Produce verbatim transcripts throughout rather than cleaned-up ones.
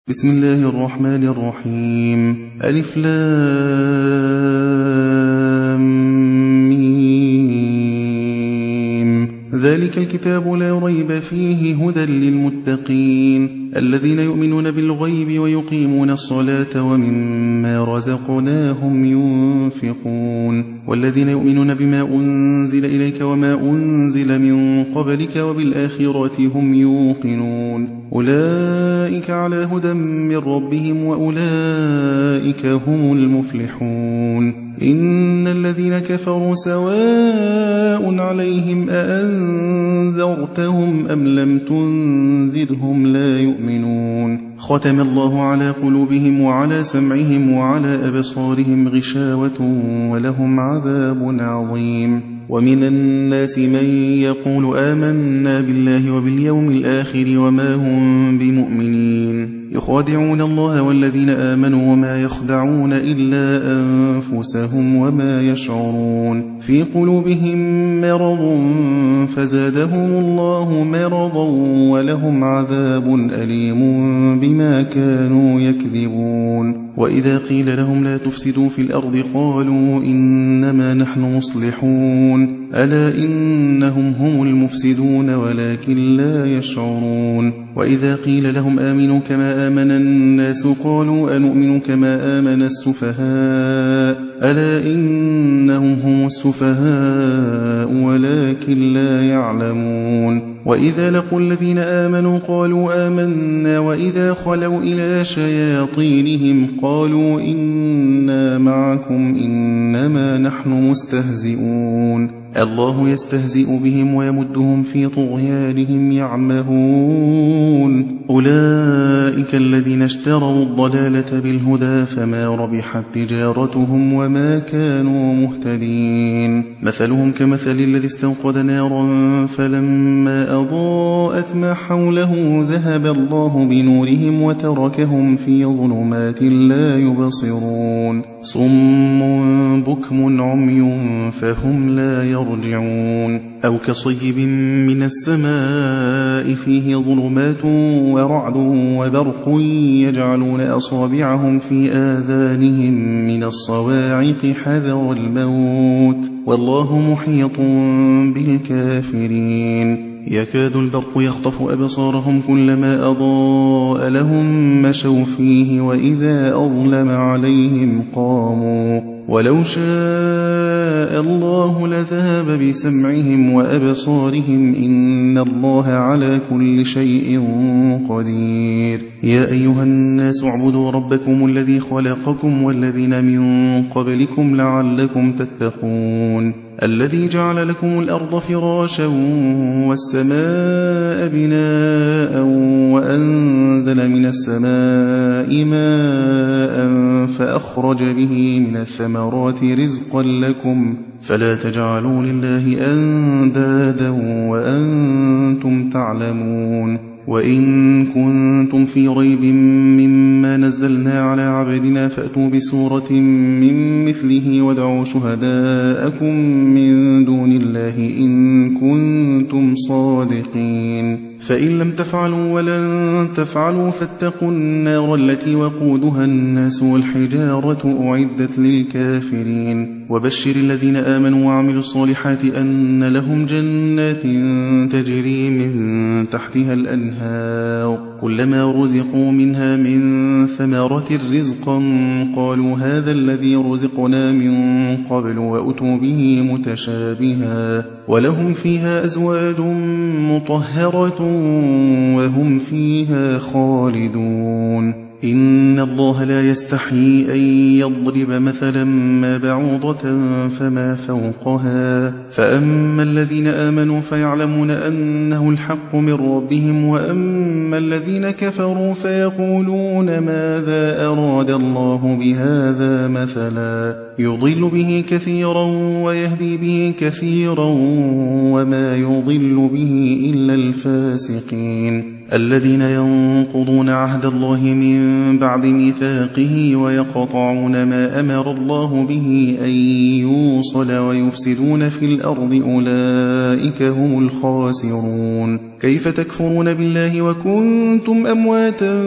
بسم الله الرحمن الرحيم. ألف لام ميم. ذلك الكتاب لا ريب فيه هدى للمتقين الذين يؤمنون بالغيب ويقيمون الصلاة ومما رزقناهم ينفقون والذين يؤمنون بما أنزل إليك وما أنزل من قبلك وبالآخرة هم يوقنون أولئك على هدى من ربهم وأولئك هم المفلحون. إن الذين كفروا سواء عليهم أأنذرتهم أم لم تنذرهم لا يؤمنون. ختم الله على قلوبهم وعلى سمعهم وعلى أبصارهم غشاوة ولهم عذاب عظيم. ومن الناس من يقول آمنا بالله وباليوم الآخر وما هم بمؤمنين يخادعون الله والذين آمنوا وما يخدعون إلا أنفسهم وما يشعرون. في قلوبهم مرض فزادهم الله مرضا ولهم عذاب أليم بما كانوا يكذبون. وإذا قيل لهم لا تفسدوا في الأرض قالوا إنما نحن مصلحون ألا إنهم هم المفسدون ولكن لا يشعرون. وإذا قيل لهم آمنوا كما آمن الناس قالوا أنؤمن كما آمن السفهاء ألا إنهم هم السفهاء ولكن لا يعلمون. وإذا لقوا الذين آمنوا قالوا آمنا وإذا خلوا إلى شياطينهم قالوا إنا معكم إنما نحن مستهزئون. الله يستهزئ بهم ويمدهم في طغيانهم يعمهون. أولئك الذين اشتروا الضلالة بالهدى فما ربحت تجارتهم وما كانوا مهتدين. مثلهم كمثل الذي استوقد نارا فلما أضاءت ما حوله ذهب الله بنورهم وتركهم في ظلمات لا يبصرون. صم بكم عمي فهم لا يرجعون. أو كصيب من السماء فيه ظلمات ورعد وبرق يجعلون أصابعهم في آذانهم من الصواعق حذر الموت والله محيط بالكافرين. يكاد البرق يخطف أبصارهم كلما أضاء لهم مشوا فيه وإذا أظلم عليهم قاموا ولو شاء الله لذهب بسمعهم وأبصارهم إن الله على كل شيء قدير. يا أيها الناس اعبدوا ربكم الذي خلقكم والذين من قبلكم لعلكم تتقون الذي جعل لكم الأرض فراشا والسماء بناء وأنزل من السماء ماء فأخرج به من الثمرات رزقا لكم فلا تجعلوا لله أندادا وأنتم تعلمون. وإن كنتم في ريب مما نزلنا على عبدنا فأتوا بسورة من مثله وادعوا شهداءكم من دون الله إن كنتم صادقين. فإن لم تفعلوا ولن تفعلوا فاتقوا النار التي وقودها الناس والحجارة أعدت للكافرين. وبشر الذين آمنوا وعملوا الصالحات أن لهم جنات تجري من تحتها الأنهار كلما رزقوا منها من ثمرة رزقا قالوا هذا الذي رزقنا من قبل وأتوا به متشابها ولهم فيها أزواج مطهرة وهم فيها خالدون. إن الله لا يستحيي أن يضرب مثلا ما بعوضة فما فوقها فأما الذين آمنوا فيعلمون أنه الحق من ربهم وأما الذين كفروا فيقولون ماذا أراد الله بهذا مثلا يضل به كثيرا ويهدي به كثيرا وما يضل به إلا الفاسقين. الذين ينقضون عهد الله من بعد ميثاقه ويقطعون ما أمر الله به أن يوصل ويفسدون في الأرض أولئك هم الخاسرون. كيف تكفرون بالله وكنتم أمواتا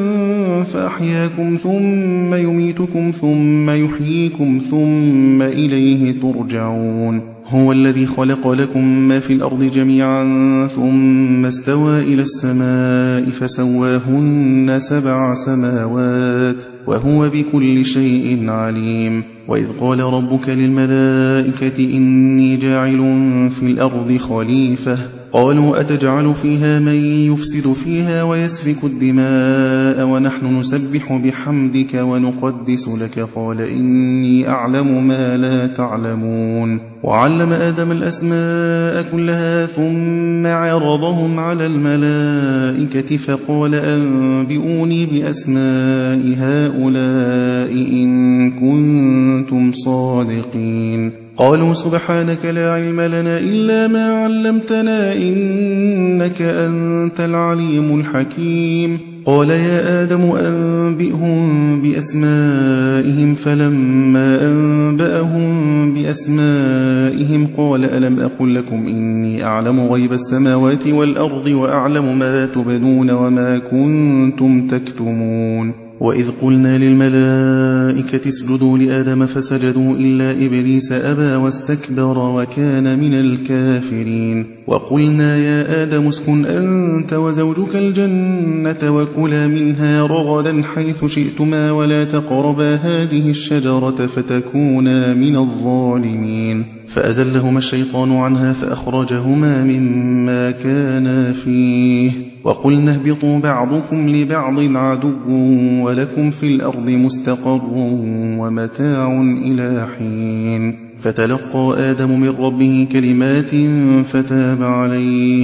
فأحياكم ثم يميتكم ثم يحييكم ثم إليه ترجعون. هو الذي خلق لكم ما في الأرض جميعا ثم استوى إلى السماء فسواهن سبع سماوات وهو بكل شيء عليم. وإذ قال ربك للملائكة إني جاعل في الأرض خليفة قالوا أتجعل فيها من يفسد فيها ويسفك الدماء ونحن نسبح بحمدك ونقدس لك قال إني أعلم ما لا تعلمون. وعلم آدم الأسماء كلها ثم عرضهم على الملائكة فقال أنبئوني بأسماء هؤلاء إن كنتم صادقين. قالوا سبحانك لا علم لنا إلا ما علمتنا إنك أنت العليم الحكيم. قال يا آدم أنبئهم بأسمائهم فلما أنبأهم بأسمائهم قال ألم أقل لكم إني أعلم غيب السماوات والأرض وأعلم ما تبدون وما كنتم تكتمون. وإذ قلنا للملائكة اسجدوا لآدم فسجدوا إلا إبليس أبى واستكبر وكان من الكافرين. وقلنا يا آدم اسكن أنت وزوجك الجنة وكلا منها رغدا حيث شئتما ولا تقربا هذه الشجرة فتكونا من الظالمين. فأزلهما الشيطان عنها فأخرجهما مما كانا فيه. وقلنا اهبطوا بعضكم لبعض عدو ولكم في الأرض مستقر ومتاع إلى حين. فتلقى آدم من ربه كلمات فتاب عليه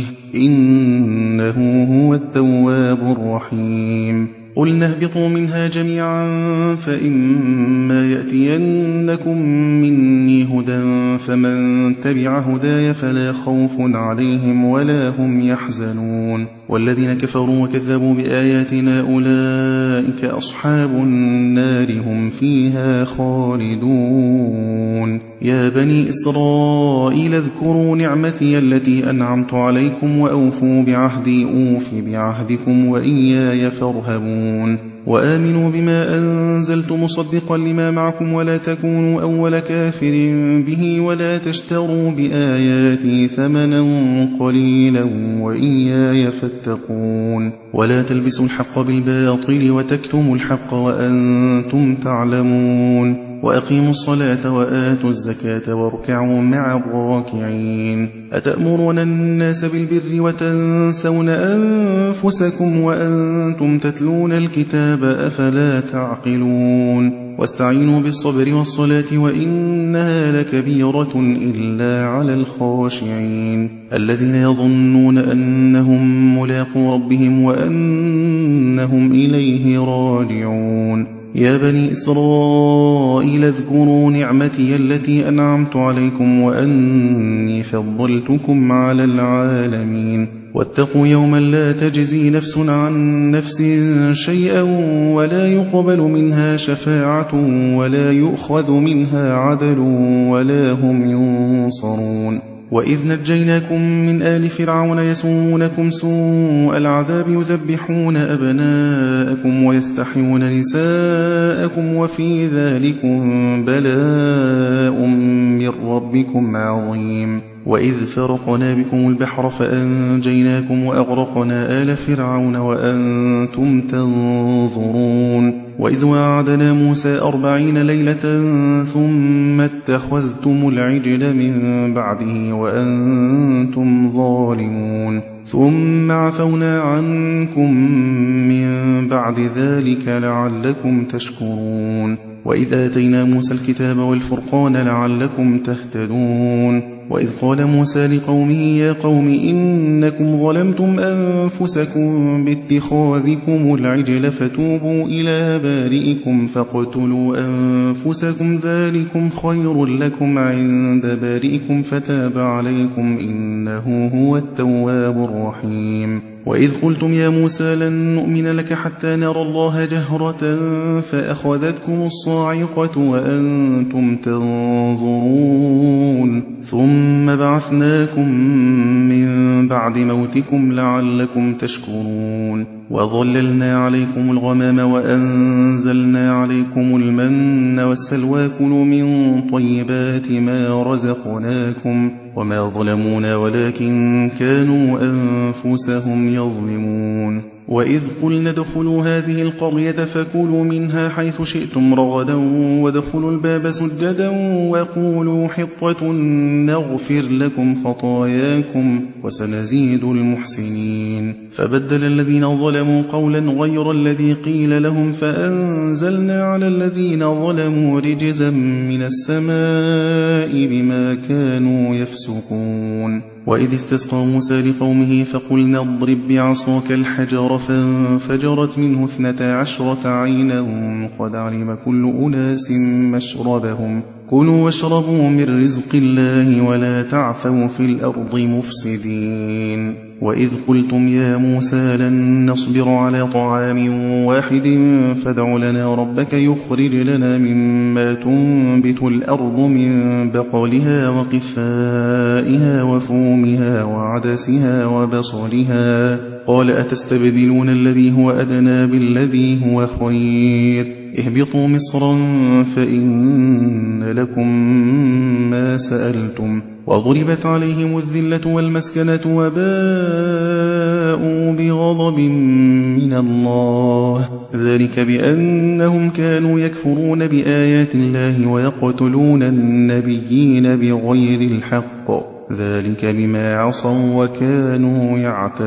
إنه هو التواب الرحيم. قلنا اهبطوا منها جميعا فإما يأتينكم مني هدى فمن تبع هداي فلا خوف عليهم ولا هم يحزنون. والذين كفروا وكذبوا بآياتنا أولئك أصحاب النار هم فيها خالدون. يا بني إسرائيل اذكروا نعمتي التي أنعمت عليكم وأوفوا بعهدي أوف بعهدكم وإياي فارهبون. وآمنوا بما أنزلت مصدقا لما معكم ولا تكونوا أول كافر به ولا تشتروا بآياتي ثمنا قليلا وإياي فاتقون. ولا تلبسوا الحق بالباطل وتكتموا الحق وأنتم تعلمون. وأقيموا الصلاة وآتوا الزكاة واركعوا مع الراكعين. أتأمرون الناس بالبر وتنسون أنفسكم وأنتم تتلون الكتاب أفلا تعقلون. واستعينوا بالصبر والصلاة وإنها لكبيرة إلا على الخاشعين الذين يظنون أنهم ملاقو ربهم وأنهم إليه راجعون. يا بني إسرائيل اذكروا نعمتي التي أنعمت عليكم وأني فضلتكم على العالمين. واتقوا يوما لا تجزي نفس عن نفس شيئا ولا يقبل منها شفاعة ولا يؤخذ منها عدل ولا هم ينصرون. وإذ نجيناكم من آل فرعون يسومونكم سوء العذاب يذبحون أبناءكم ويستحيون نساءكم وفي ذلكم بلاء من ربكم عظيم. وإذ فرقنا بكم البحر فأنجيناكم وأغرقنا آل فرعون وأنتم تنظرون. وإذ وعدنا موسى أربعين ليلة ثم اتخذتم العجل من بعده وأنتم ظالمون ثم عفونا عنكم من بعد ذلك لعلكم تشكرون. وإذ آتينا موسى الكتاب والفرقان لعلكم تهتدون. وإذ قال موسى لقومه يا قوم إنكم ظلمتم أنفسكم باتخاذكم العجل فتوبوا إلى بارئكم فاقتلوا أنفسكم ذلكم خير لكم عند بارئكم فتاب عليكم إنه هو التواب الرحيم. وإذ قلتم يا موسى لن نؤمن لك حتى نرى الله جهرة فأخذتكم الصاعقة وأنتم تنظرون ثم بعثناكم من بعد موتكم لعلكم تشكرون وظللنا عليكم الغمام وأنزلنا عليكم المن والسلوى كلوا من طيبات ما رزقناكم وما ظلمونا ولكن كانوا أنفسهم يظلمون وإذ قلنا ادخلوا هذه القرية فكلوا منها حيث شئتم رغدا وادخلوا الباب سجدا وقولوا حطة نغفر لكم خطاياكم وسنزيد المحسنين فبدل الذين ظلموا قولا غير الذي قيل لهم فأنزلنا على الذين ظلموا رجزا من السماء بما كانوا يفسقون وإذ استسقى موسى لقومه فقلنا اضرب بعصاك الحجر فانفجرت منه اثنتا عشرة عينا قد علم كل أناس مشربهم كلوا واشربوا من رزق الله ولا تعثوا في الأرض مفسدين وإذ قلتم يا موسى لن نصبر على طعام واحد فادع لنا ربك يخرج لنا مما تنبت الأرض من بقلها وقثائها وفومها وعدسها وبصلها قال أتستبدلون الذي هو أدنى بالذي هو خير اهبطوا مصرا فإن لكم ما سألتم وضربت عليهم الذلة والمسكنة وباءوا بغضب من الله ذلك بأنهم كانوا يكفرون بآيات الله ويقتلون النبيين بغير الحق ذلك بما عصوا وكانوا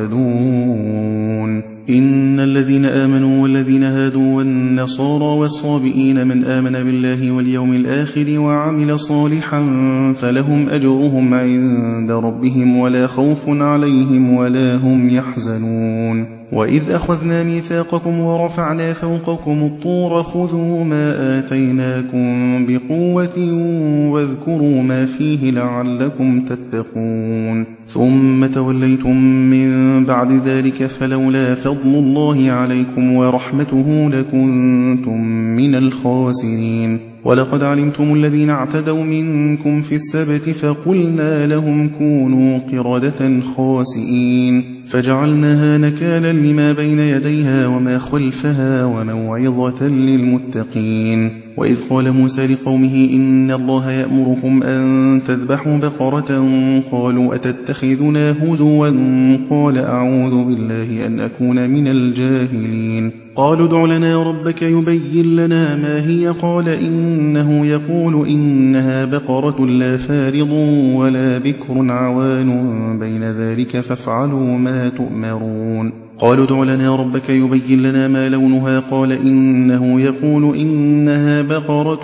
يعتدون إن الذين آمنوا والذين هادوا والنصارى والصابئين من آمن بالله واليوم الآخر وعمل صالحا فلهم أجرهم عند ربهم ولا خوف عليهم ولا هم يحزنون وإذ أخذنا ميثاقكم ورفعنا فوقكم الطور خذوا ما آتيناكم بقوة واذكروا ما فيه لعلكم تتقون ثم توليتم من بعد ذلك فلولا فضل الله عليكم ورحمته لكنتم من الخاسرين ولقد علمتم الذين اعتدوا منكم في السبت فقلنا لهم كونوا قردة خاسئين فجعلناها نكالا لما بين يديها وما خلفها وموعظة للمتقين وإذ قال موسى لقومه إن الله يأمركم أن تذبحوا بقرة قالوا أتتخذنا هزوا قال أعوذ بالله أن أكون من الجاهلين قالوا ادع لنا ربك يبين لنا ما هي قال إنه يقول إنها بقرة لا فارض ولا بكر عوان بين ذلك فافعلوا ما تؤمرون قالوا ادع لنا ربك يبين لنا ما لونها قال إنه يقول إنها بقرة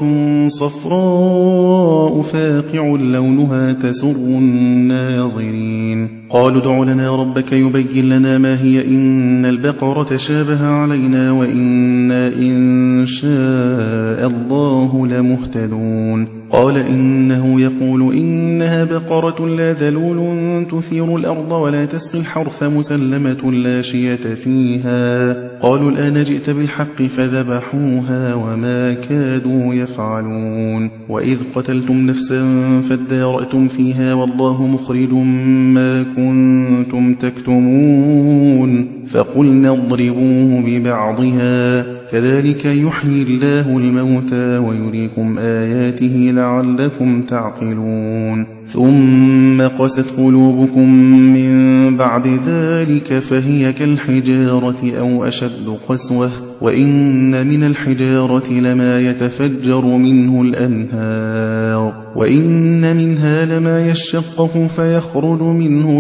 صفراء فاقع لونها تسر الناظرين قالوا ادع لنا ربك يبين لنا ما هي إن البقرة شابه علينا وإنا إن شاء الله لمهتدون قال إنه يقول إنها بقرة لا ذلول تثير الأرض ولا تسقي الحرث مسلمة لا شية فيها قالوا الآن جئت بالحق فذبحوها وما كادوا يفعلون وإذ قتلتم نفسا فادارأتم فيها والله مخرج ما كنتم تكتمون فقلنا اضربوه ببعضها كذلك يحيي الله الموتى ويريكم آياته لعلكم تعقلون ثم قست قلوبكم من بعد ذلك فهي كالحجارة أو أشد قسوة وإن من الحجارة لما يتفجر منه الأنهار وإن منها لما يشقق فيخرج منه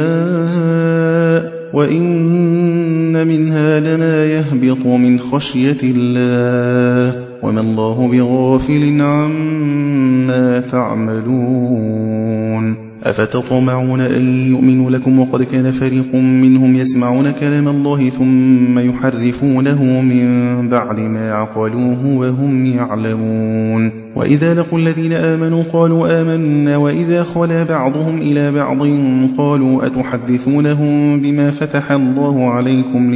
الماء وإن منها لما يهبط من خشية الله وما الله بغافل عما تعملون أفتطمعون أن يؤمنوا لكم وقد كان فريق منهم يسمعون كلام الله ثم يحرفونه من بعد ما عقلوه وهم يعلمون وإذا لقوا الذين آمنوا قالوا آمنا وإذا خلا بعضهم إلى بعض قالوا أتحدثونهم بما فتح الله عليكم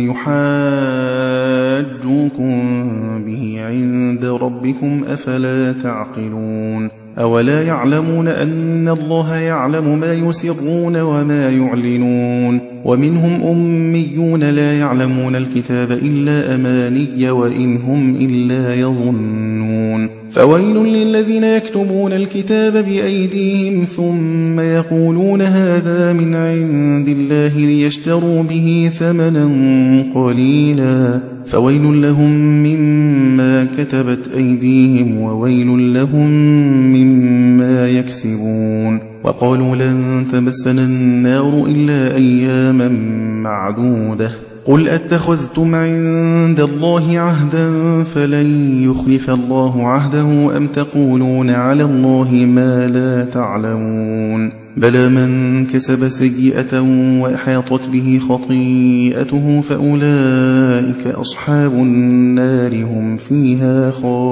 ليحاجوكم به عند ربكم أفلا تعقلون أولا يعلمون أن الله يعلم ما يسرون وما يعلنون ومنهم أميون لا يعلمون الكتاب إلا أماني وإن هم إلا يظنون فويل للذين يكتبون الكتاب بأيديهم ثم يقولون هذا من عند الله ليشتروا به ثمنا قليلا فويل لهم مما كتبت أيديهم وويل لهم مما يكسبون وقالوا لن تمسنا النار إلا أياما معدودة قل أتخذتم عند الله عهدا فلن يخلف الله عهده أم تقولون على الله ما لا تعلمون بلى من كسب سيئة وأحاطت به خطيئته فأولئك أصحاب النار هم فيها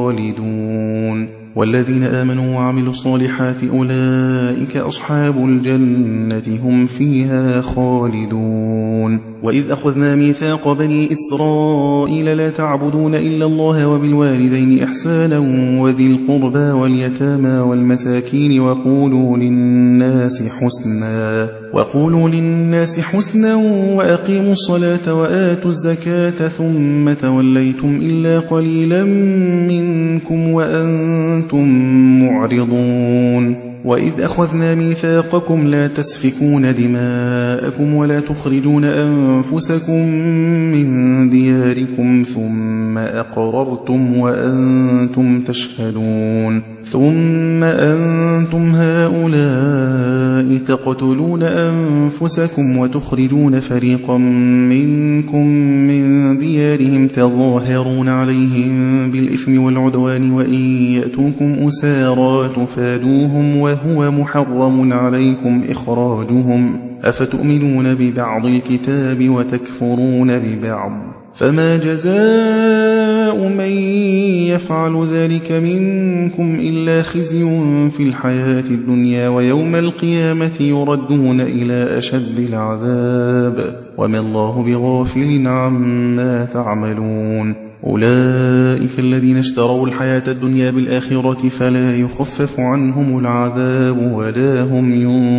خالدون والذين آمنوا وعملوا الصالحات أولئك أصحاب الجنة هم فيها خالدون وإذ أخذنا ميثاق بني إسرائيل لا تعبدون إلا الله وبالوالدين إحسانا وذي القربى واليتامى والمساكين وقولوا للناس حسنا وقولوا للناس حسنا وأقيموا الصلاة وآتوا الزكاة ثم توليتم إلا قليلا منكم وأنتم معرضون وإذ أخذنا ميثاقكم لا تسفكون دماءكم ولا تخرجون أنفسكم من دياركم ثم أقررتم وأنتم تشهدون ثم أنتم هؤلاء تقتلون أنفسكم وتخرجون فريقا منكم من ديارهم تظاهرون عليهم بالإثم والعدوان وإن يأتوكم أسارى تفادوهم وهو محرم عليكم إخراجهم أفتؤمنون ببعض الكتاب وتكفرون ببعض فما جزاء من يفعل ذلك منكم إلا خزي في الحياة الدنيا ويوم القيامة يردون إلى أشد العذاب وما الله بغافل عما تعملون أولئك الذين اشتروا الحياة الدنيا بالآخرة فلا يخفف عنهم العذاب ولا هم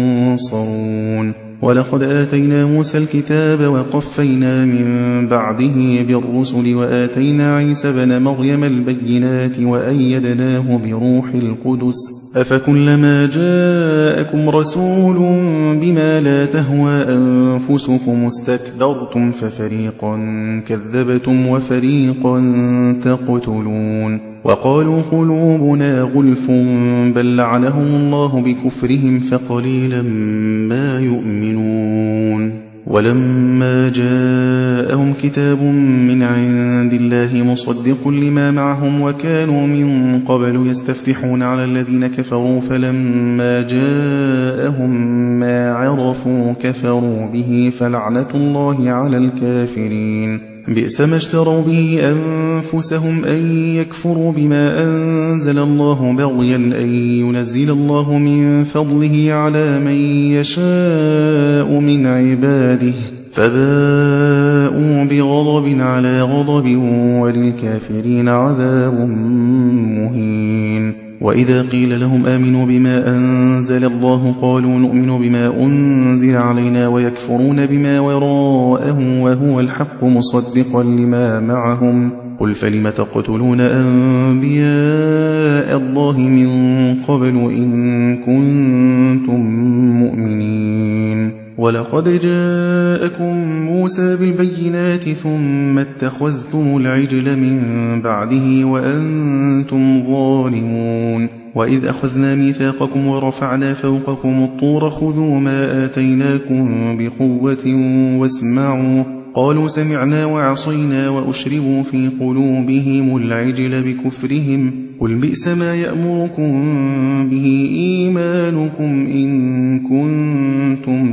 ينصرون ولقد آتينا موسى الكتاب وقفينا من بعده بالرسل وآتينا عيسى بن مريم البينات وأيدناه بروح القدس أفكلما جاءكم رسول بما لا تهوى أنفسكم استكبرتم ففريقا كذبتم وفريقا تقتلون وقالوا قلوبنا غلف بل لعنهم الله بكفرهم فقليلا ما يؤمنون ولما جاءهم كتاب من عند الله مصدق لما معهم وكانوا من قبل يستفتحون على الذين كفروا فلما جاءهم ما عرفوا كفروا به فلعنة الله على الكافرين بئس ما اشتروا به أنفسهم أن يكفروا بما أنزل الله بغيا أن ينزل الله من فضله على من يشاء من عباده فباءوا بغضب على غضب وللكافرين عذاب مهين وإذا قيل لهم آمنوا بما أنزل الله قالوا نؤمن بما أنزل علينا ويكفرون بما وراءه وهو الحق مصدقا لما معهم قل فلم تقتلون أنبياء الله من قبل إن كنتم مؤمنين ولقد جاءكم موسى بالبينات ثم اتخذتم العجل من بعده وأنتم ظالمون وإذ أخذنا ميثاقكم ورفعنا فوقكم الطور خذوا ما آتيناكم بقوة واسمعوا قالوا سمعنا وعصينا وأشربوا في قلوبهم العجل بكفرهم قل بئس ما يأمركم به إيمانكم إن كنتم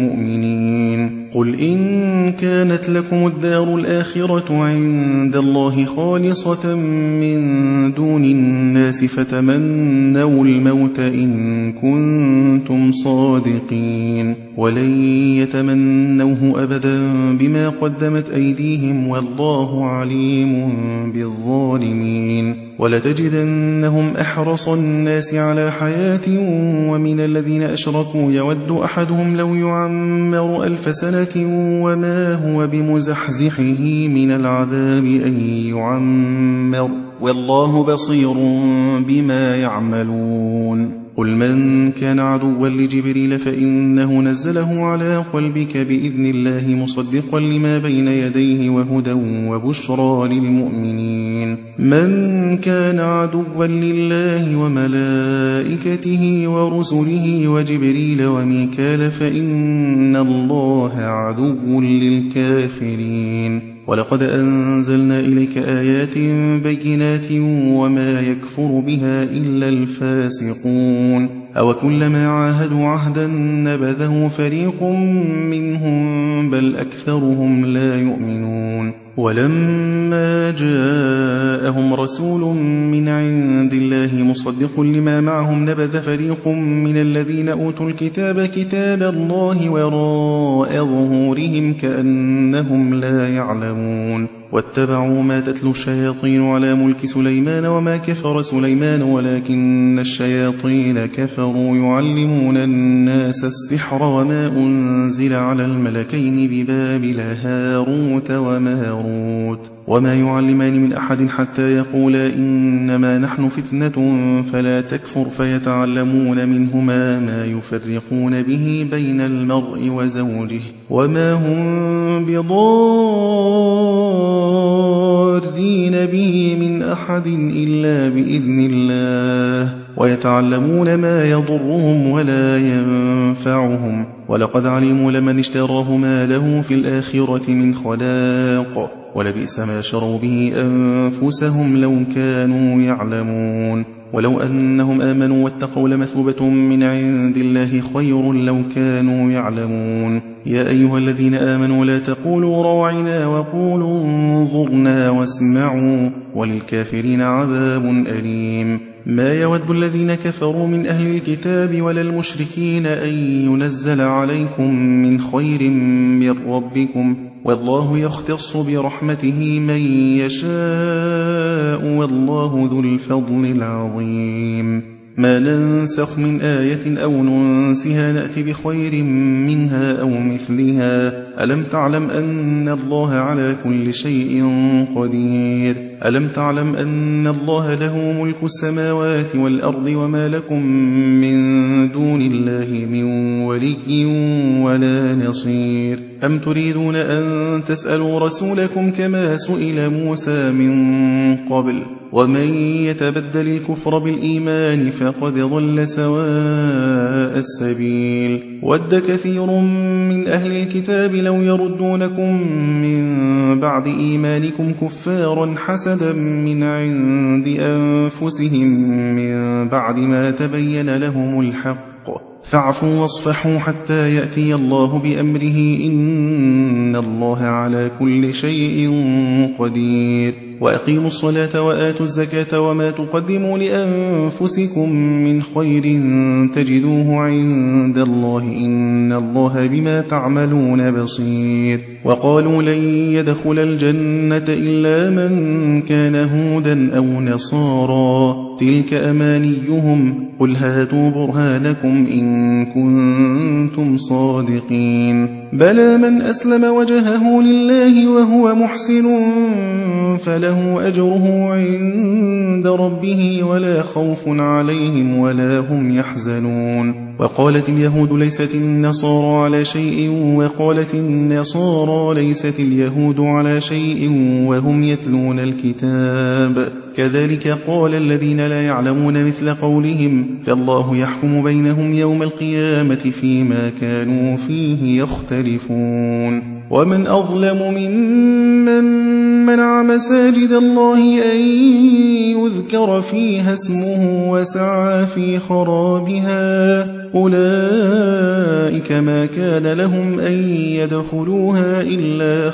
مؤمنين قل إن كانت لكم الدار الآخرة عند الله خالصة من دون الناس فتمنوا الموت إن كنتم صادقين ولن يتمنوه أبدا بما قدمت أيديهم والله عليم بالظالمين ولتجدنهم أحرص الناس على حياة ومن الذين أشركوا يود أحدهم لو يعمر ألف سنة وما هو بمزحزحه من العذاب أن يعمر والله بصير بما يعملون قل من كان عدوا لجبريل فإنه نزله على قلبك بإذن الله مصدقا لما بين يديه وهدى وبشرى للمؤمنين من كان عدوا لله وملائكته ورسله وجبريل وميكال فإن الله عدو للكافرين ولقد أنزلنا إليك آيات بينات وما يكفر بها إلا الفاسقون أو كلما عاهدوا عهدا نبذه فريق منهم بل أكثرهم لا يؤمنون ولما جاءهم رسول من عند الله مصدق لما معهم نبذ فريق من الذين أوتوا الكتاب كتاب الله وراء ظهورهم كأنهم لا يعلمون واتبعوا ما تتلو الشياطين على ملك سليمان وما كفر سليمان ولكن الشياطين كفروا يعلمون الناس السحر وما أنزل على الملكين ببابل هاروت وماروت وما يعلمان من أحد حتى يقولا إنما نحن فتنة فلا تكفر فيتعلمون منهما ما يفرقون به بين المرء وزوجه وما هم بضارين به من أحد إلا بإذن الله ويتعلمون ما يضرهم ولا ينفعهم ولقد علموا لمن اشتراه ما له في الآخرة من خلاق ولبئس ما شروا به أنفسهم لو كانوا يعلمون ولو أنهم آمنوا واتقوا لمثوبة من عند الله خير لو كانوا يعلمون يا أيها الذين آمنوا لا تقولوا راعنا وقولوا انظرنا واسمعوا وللكافرين عذاب أليم ما يود الذين كفروا من أهل الكتاب ولا المشركين أن ينزل عليكم من خير من ربكم والله يختص برحمته من يشاء والله ذو الفضل العظيم ما ننسخ من آية أو ننسها نأتي بخير منها أو مثلها ألم تعلم أن الله على كل شيء قدير ألم تعلم أن الله له ملك السماوات والأرض وما لكم من دون الله من ولي ولا نصير أم تريدون أن تسألوا رسولكم كما سئل موسى من قبل ومن يتبدل الكفر بالإيمان فقد ضل سواء السبيل ود كثير من أهل الكتاب لو يردونكم من بعد إيمانكم كفارا حسدا من عند أنفسهم من بعد ما تبين لهم الحق فاعفوا واصفحوا حتى يأتي الله بأمره إن الله على كل شيء قدير وأقيموا الصلاة وآتوا الزكاة وما تقدموا لأنفسكم من خير تجدوه عند الله إن الله بما تعملون بصير وقالوا لن يدخل الجنة إلا من كان هودا أو نصارى تلك أمانيهم قل هاتوا برهانكم إن كنتم صادقين بلى من أسلم وجهه لله وهو محسن فله أجره عند ربه ولا خوف عليهم ولا هم يحزنون وقالت اليهود ليست النصارى على شيء وقالت النصارى ليست اليهود على شيء وهم يتلون الكتاب كذلك قال الذين لا يعلمون مثل قولهم فالله يحكم بينهم يوم القيامة فيما كانوا فيه يختلفون ومن أظلم ممن منع مساجد الله أن يذكر فيها اسمه وسعى في خرابها أولئك ما كان لهم أن يدخلوها إلا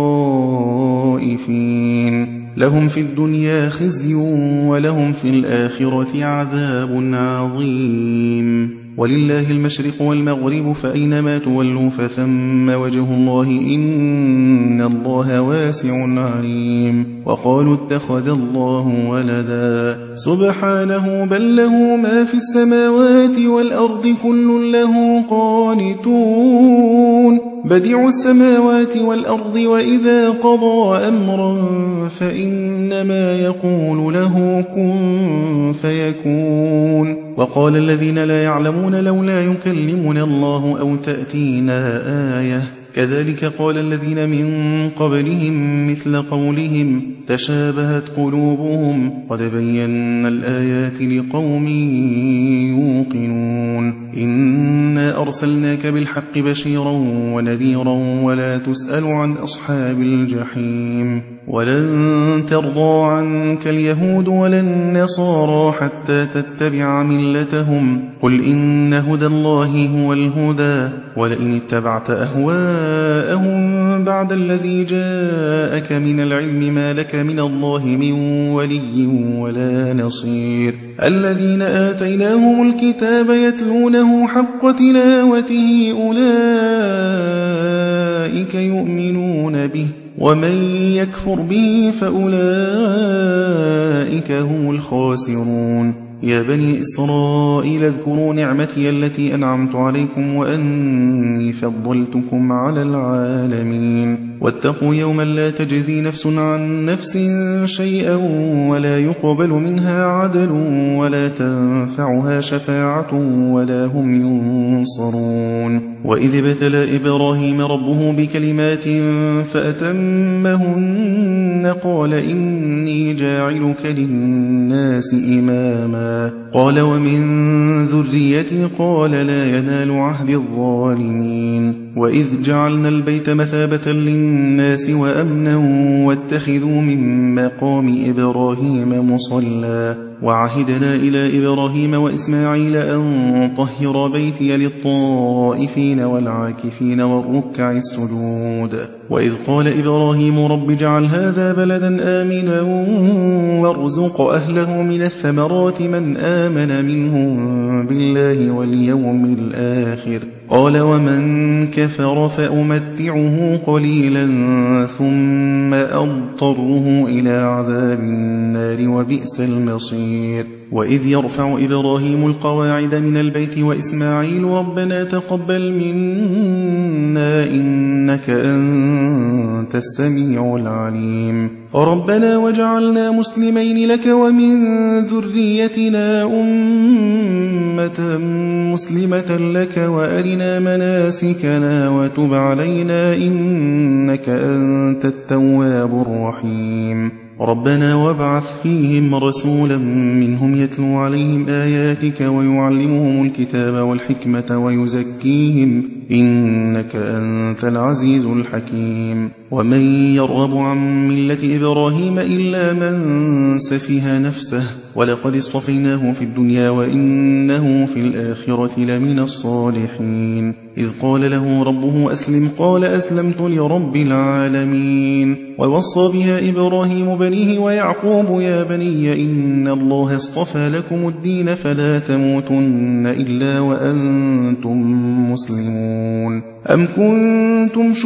خائفين لهم في الدنيا خزي ولهم في الآخرة عذاب عظيم ولله المشرق والمغرب فأينما تولوا فثم وجه الله إن الله واسع عليم وقالوا اتخذ الله ولدا سبحانه بل له ما في السماوات والأرض كل له قانتون بديع السماوات والأرض وإذا قضى أمرا فإنما يقول له كن فيكون وقال الذين لا يعلمون لولا يكلمنا الله أو تأتينا آية كذلك قال الذين من قبلهم مثل قولهم تشابهت قلوبهم قد بينا الآيات لقوم يوقنون إنا أرسلناك بالحق بشيرا ونذيرا ولا تسأل عن أصحاب الجحيم ولن ترضى عنك اليهود ولا النصارى حتى تتبع ملتهم قل إن هدى الله هو الهدى ولئن اتبعت أهواءهم بعد الذي جاءك من العلم ما لك من الله من ولي ولا نصير الذين آتيناهم الكتاب يتلونه حق تلاوته أولئك يؤمنون به ومن يكفر به فأولئك هم الخاسرون يا بني إسرائيل اذكروا نعمتي التي أنعمت عليكم وأني فضلتكم على العالمين واتقوا يوما لا تجزي نفس عن نفس شيئا ولا يقبل منها عدل ولا تنفعها شفاعة ولا هم ينصرون وإذ ابتلى إبراهيم ربه بكلمات فأتمهن قال إني جاعلك للناس إماما قال ومن ذريتي قال لا ينال عهد الظالمين وإذ جعلنا البيت مثابة للناس وأمنا واتخذوا من مقام إبراهيم مصلى وعهدنا إلى إبراهيم وإسماعيل أن طهر بيتي للطائفين والعاكفين والركع السجود وإذ قال إبراهيم رب اجعل هذا بلدا آمنا وارزق أهله من الثمرات من آمن منهم بالله واليوم الآخر قال ومن كفر فأمتعه قليلا ثم أضطره إلى عذاب النار وبئس المصير وإذ يرفع إبراهيم القواعد من البيت وإسماعيل ربنا تقبل منا إنك أنت السميع العليم ربنا وجعلنا مسلمين لك ومن ذريتنا أمة مسلمة لك وأرنا مناسكنا وتب علينا إنك أنت التواب الرحيم ربنا وابعث فيهم رسولا منهم يتلو عليهم آياتك ويعلمهم الكتاب والحكمة ويزكيهم إنك أنت العزيز الحكيم ومن يرغب عن ملة إبراهيم إلا من سفه نفسه ولقد اصطفيناه في الدنيا وإنه في الآخرة لمن الصالحين إذ قال له ربه أسلم قال أسلمت لرب العالمين ووصى بها إبراهيم بنيه ويعقوب يا بني إن الله اصطفى لكم الدين فلا تموتن إلا وأنتم مسلمون أم كنتم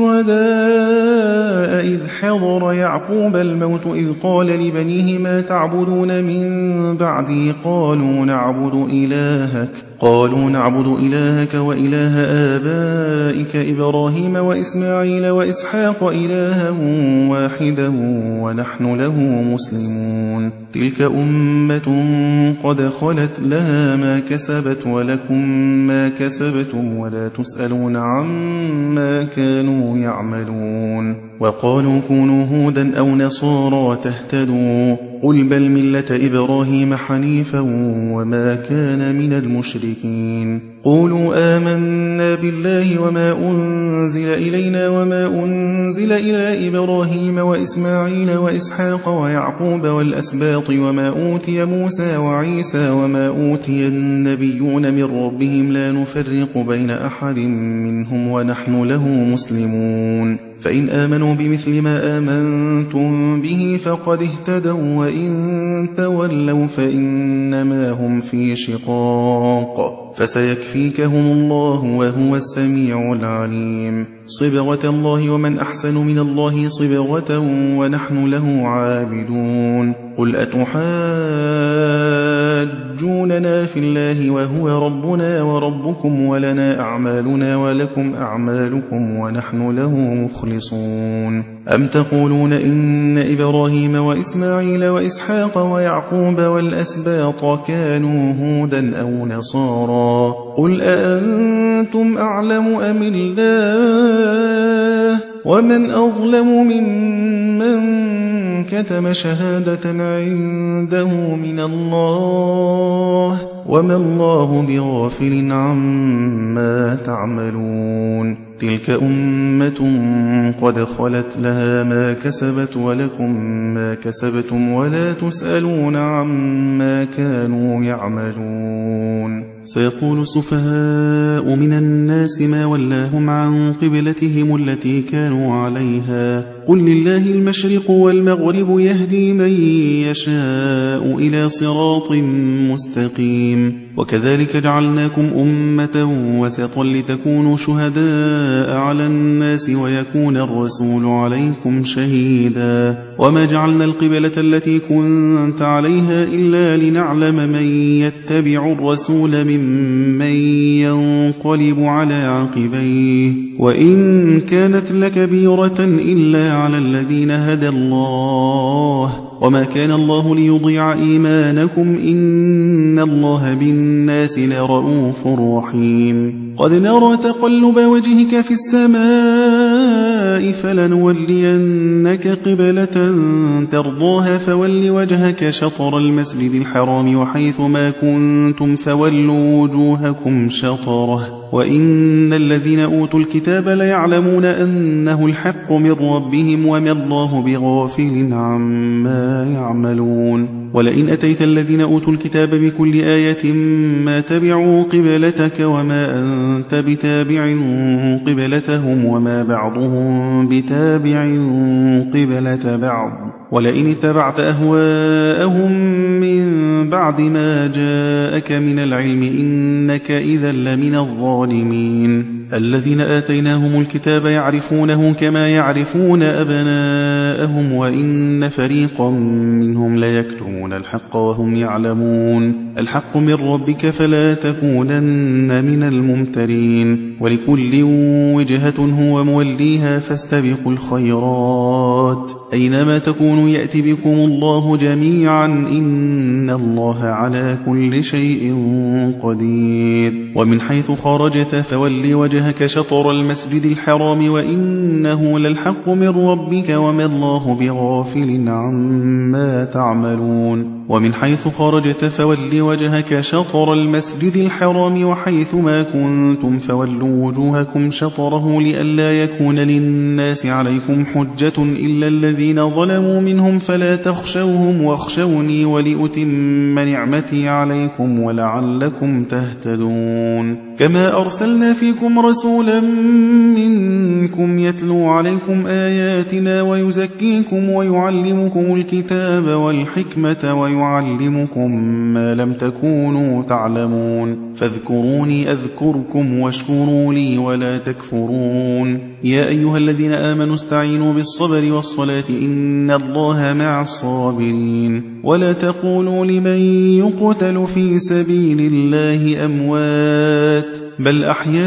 شهداء إذ حضر يعقوب الموت إذ قال لبنيه ما تعبدون من بعدي قالوا نعبد إلهك قالوا نعبد إلهك وإله آبائك إبراهيم وإسماعيل وإسحاق إلها واحدا ونحن له مسلمون تلك أمة قد خلت لها ما كسبت ولكم ما كسبتم ولا تسألون عما كانوا يعملون وقالوا كونوا هودا أو نصارى تهتدوا قل بل ملة إبراهيم حنيفا وما كان من المشركين قولوا آمنا بالله وما أنزل إلينا وما أنزل إلى إبراهيم وإسماعيل وإسحاق ويعقوب والأسباط وما أوتي موسى وعيسى وما أوتي النبيون من ربهم لا نفرق بين أحد منهم ونحن له مسلمون فإن آمنوا بمثل ما آمنتم به فقد اهتدوا وإن تولوا فإنما هم في شقاق فسيكفيكهم الله وهو السميع العليم صبغة الله ومن أحسن من الله صبغة ونحن له عابدون قل أتحاجوننا في الله وهو ربنا وربكم ولنا أعمالنا ولكم أعمالكم ونحن له مخلصون أم تقولون إن إبراهيم وإسماعيل وإسحاق ويعقوب والأسباط كانوا هودا أو نصارا قل أأنتم أعلم أم الله ومن أظلم ممن كتم شهادة عنده من الله وما الله بغافل عما تعملون تلك أمة قد خلت لها ما كسبت ولكم ما كسبتم ولا تسألون عما كانوا يعملون سيقول السفهاء من الناس ما ولاهم عن قبلتهم التي كانوا عليها قل لله المشرق والمغرب يهدي من يشاء إلى صراط مستقيم وكذلك جعلناكم أمة وسطا لتكونوا شهداء على الناس ويكون الرسول عليكم شهيدا وما جعلنا القبلة التي كنت عليها إلا لنعلم من يتبع الرسول ممن ينقلب على عقبيه وإن كانت لكبيرة إلا على الذين هدى الله وما كان الله ليضيع إيمانكم إن الله بالناس لرؤوف رحيم قد نرى تقلب وجهك في السماء فلنولينك قبلة ترضاها فول وجهك شطر المسجد الحرام وحيث ما كنتم فولوا وجوهكم شطره وإن الذين أوتوا الكتاب ليعلمون أنه الحق من ربهم وما الله بغافل عما يعملون ولئن أتيت الذين أوتوا الكتاب بكل آية ما تبعوا قبلتك وما أنت بتابع قبلتهم وما بعضهم بتابع قبلة بعض ولئن اتبعت أهواءهم من بعد ما جاءك من العلم إنك إذا لمن الظالمين الذين آتيناهم الكتاب يعرفونه كما يعرفون أبناءهم وإن فريقا منهم ليكتمون الحق وهم يعلمون الحق من ربك فلا تكونن من الممترين ولكل وجهة هو موليها فاستبقوا الخيرات أينما تكونوا يأتي بكم الله جميعا إن الله على كل شيء قدير ومن حيث خرجت فول وجهك شطر المسجد الحرام وإنه للحق من ربك وما الله بغافل عما تعملون ومن حيث خرجت فول وجهك شطر المسجد الحرام وحيث ما كنتم فولوا وجوهكم شطره لئلا يكون للناس عليكم حجة إلا الذين ظلموا منهم فلا تخشوهم واخشوني ولأتم نعمتي عليكم ولعلكم تهتدون كما أرسلنا فيكم رسولا منكم يتلو عليكم آياتنا ويزكيكم ويعلمكم الكتاب والحكمة ويعلمكم ما لم تكونوا تعلمون فاذكروني أذكركم واشكروا لي ولا تكفرون يا أيها الذين آمنوا استعينوا بالصبر والصلاة إن الله مع الصابرين ولا تقولوا لمن يقتل في سبيل الله أموات بل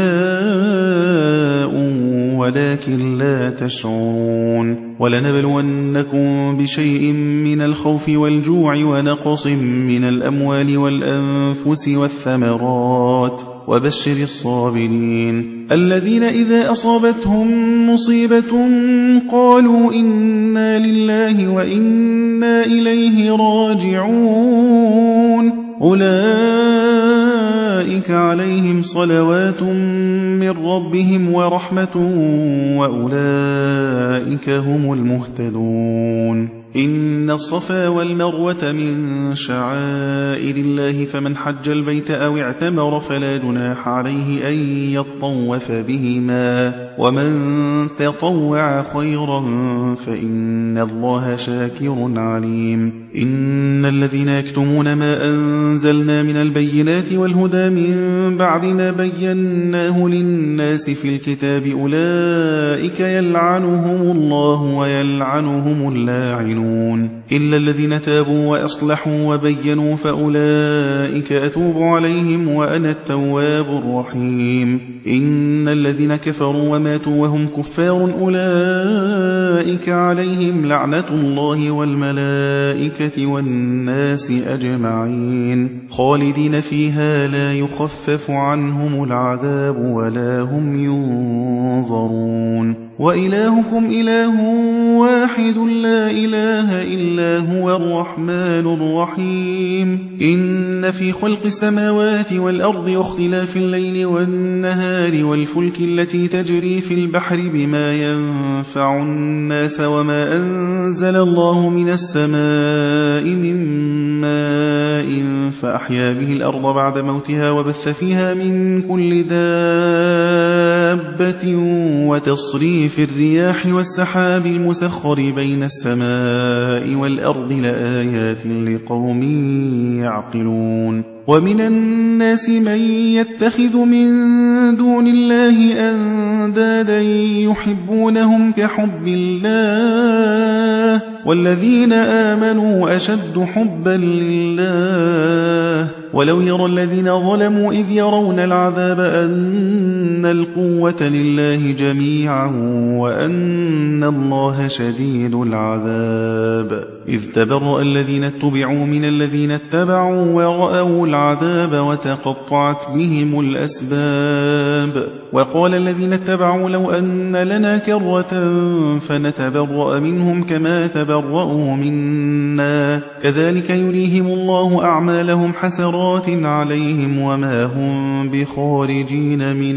أحياء ولكن لا تشعرون ولنبلونكم بشيء من الخوف والجوع ونقص من الأموال والأنفس والثمرات وبشر الصابرين الذين إذا أصابتهم مصيبة قالوا إنا لله وإنا إليه راجعون أولئك أولئك عليهم صلوات من ربهم ورحمة وأولئك هم المهتدون. إن الصفا والمروة من شعائر الله فمن حج البيت أو اعتمر فلا جناح عليه أن يطوف بهما ومن تطوع خيرا فإن الله شاكر عليم. إن الذين يكتمون ما أنزلنا من البينات والهدى من بعد ما بيناه للناس في الكتاب أولئك يلعنهم الله ويلعنهم اللاعنون إلا الذين تابوا وأصلحوا وبينوا فأولئك أتوب عليهم وأنا التواب الرحيم. إن الذين كفروا وماتوا وهم كفار أولئك عليهم لعنة الله والملائكة والناس أجمعين خالدين فيها لا يخفف عنهم العذاب ولا هم ينظرون. وإلهكم إله واحد لا إله إلا هو الرحمن الرحيم. إن في خلق السماوات والأرض واختلاف الليل والنهار والفلك التي تجري في البحر بما ينفع الناس وما أنزل الله من السماء من ماء فأحيا به الأرض بعد موتها وبث فيها من كل دابة وتصريف الرياح والسحاب المسخر بين السماء والأرض لآيات لقوم يعقلون. ومن الناس من يتخذ من دون الله أندادا يحبونهم كحب الله والذين آمنوا أشد حبا لله ولو يرى الذين ظلموا إذ يرون العذاب أن القوة لله جميعا وأن الله شديد العذاب إذ تبرأ الذين اتبعوا من الذين اتبعوا ورأوا العذاب وتقطعت بهم الأسباب وقال الذين اتبعوا لو أن لنا كرة فنتبرأ منهم كما تبرأوا منا كذلك يريهم الله أعمالهم حسرات عليهم وما هم بخارجين من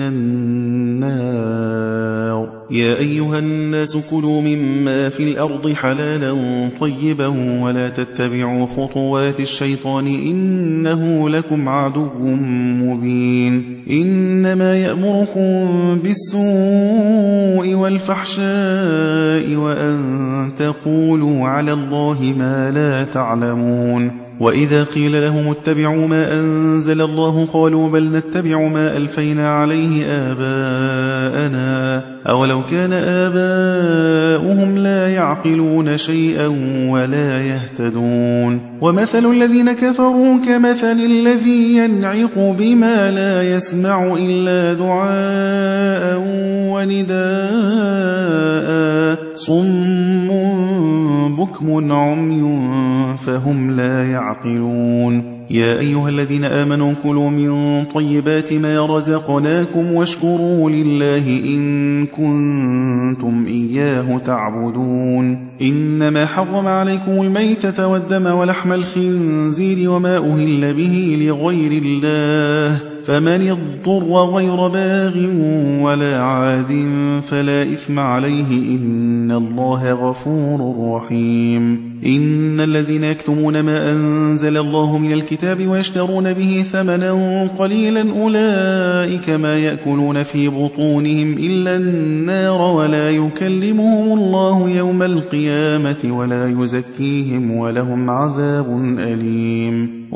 النار. يا أيها الناس كلوا مما في الأرض حلالا طيبا ولا تتبعوا خطوات الشيطان إنه لكم عدو مبين. إنما يأمركم بالسوء والفحشاء وأن تقولوا على الله ما لا تعلمون. وإذا قيل لهم اتبعوا ما أنزل الله قالوا بل نتبع ما ألفينا عليه آباءنا أولو كان آباؤهم لا يعقلون شيئا ولا يهتدون. ومثل الذين كفروا كمثل الذي ينعق بما لا يسمع إلا دعاء ونداء صم بكم عمي فهم لا يعقلون. يا أيها الذين آمنوا كلوا من طيبات ما رزقناكم واشكروا لله إن كنتم إياه تعبدون. إنما حرم عليكم الميتة والدم ولحم الخنزير وما أهل به لغير الله فمن اضطر غير باغ ولا عاد فلا إثم عليه إن الله غفور رحيم. إن الذين يكتمون ما أنزل الله من الكتاب ويشترون به ثمنا قليلا أولئك ما يأكلون في بطونهم إلا النار ولا يكلمهم الله يوم القيامة ولا يزكيهم ولهم عذاب أليم.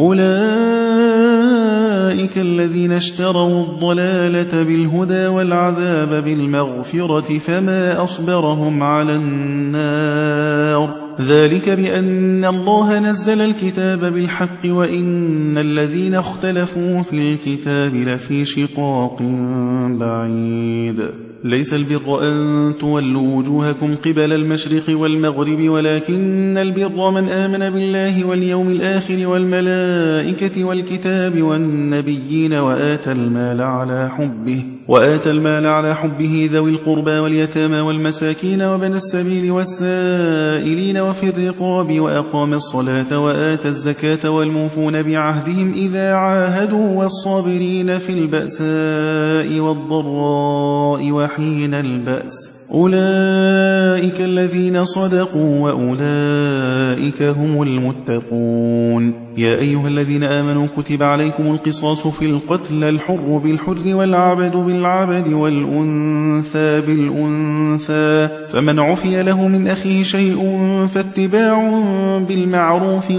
أولئك الذين اشتروا الضلالة بالهدى والعذاب بالمغفرة فما أصبرهم على النار ذلك بأن الله نزل الكتاب بالحق وإن الذين اختلفوا في الكتاب لفي شقاق بعيد. ليس البر أن تولوا وجوهكم قبل المشرق والمغرب ولكن البر من آمن بالله واليوم الآخر والملائكة والكتاب والنبيين وآتى المال على حبه وآتى المال على حبه ذوي القربى واليتامى والمساكين وبني السبيل والسائلين وفي الرقاب وأقام الصلاة وآتى الزكاة والموفون بعهدهم إذا عاهدوا والصابرين في البأساء والضراء وحين البأس أولئك الذين صدقوا وأولئك هم المتقون. يا أيها الذين آمنوا كتب عليكم القصاص في القتل الحر بالحر والعبد بالعبد والأنثى بالأنثى فمن عفي له من أخيه شيء فاتباع بالمعروف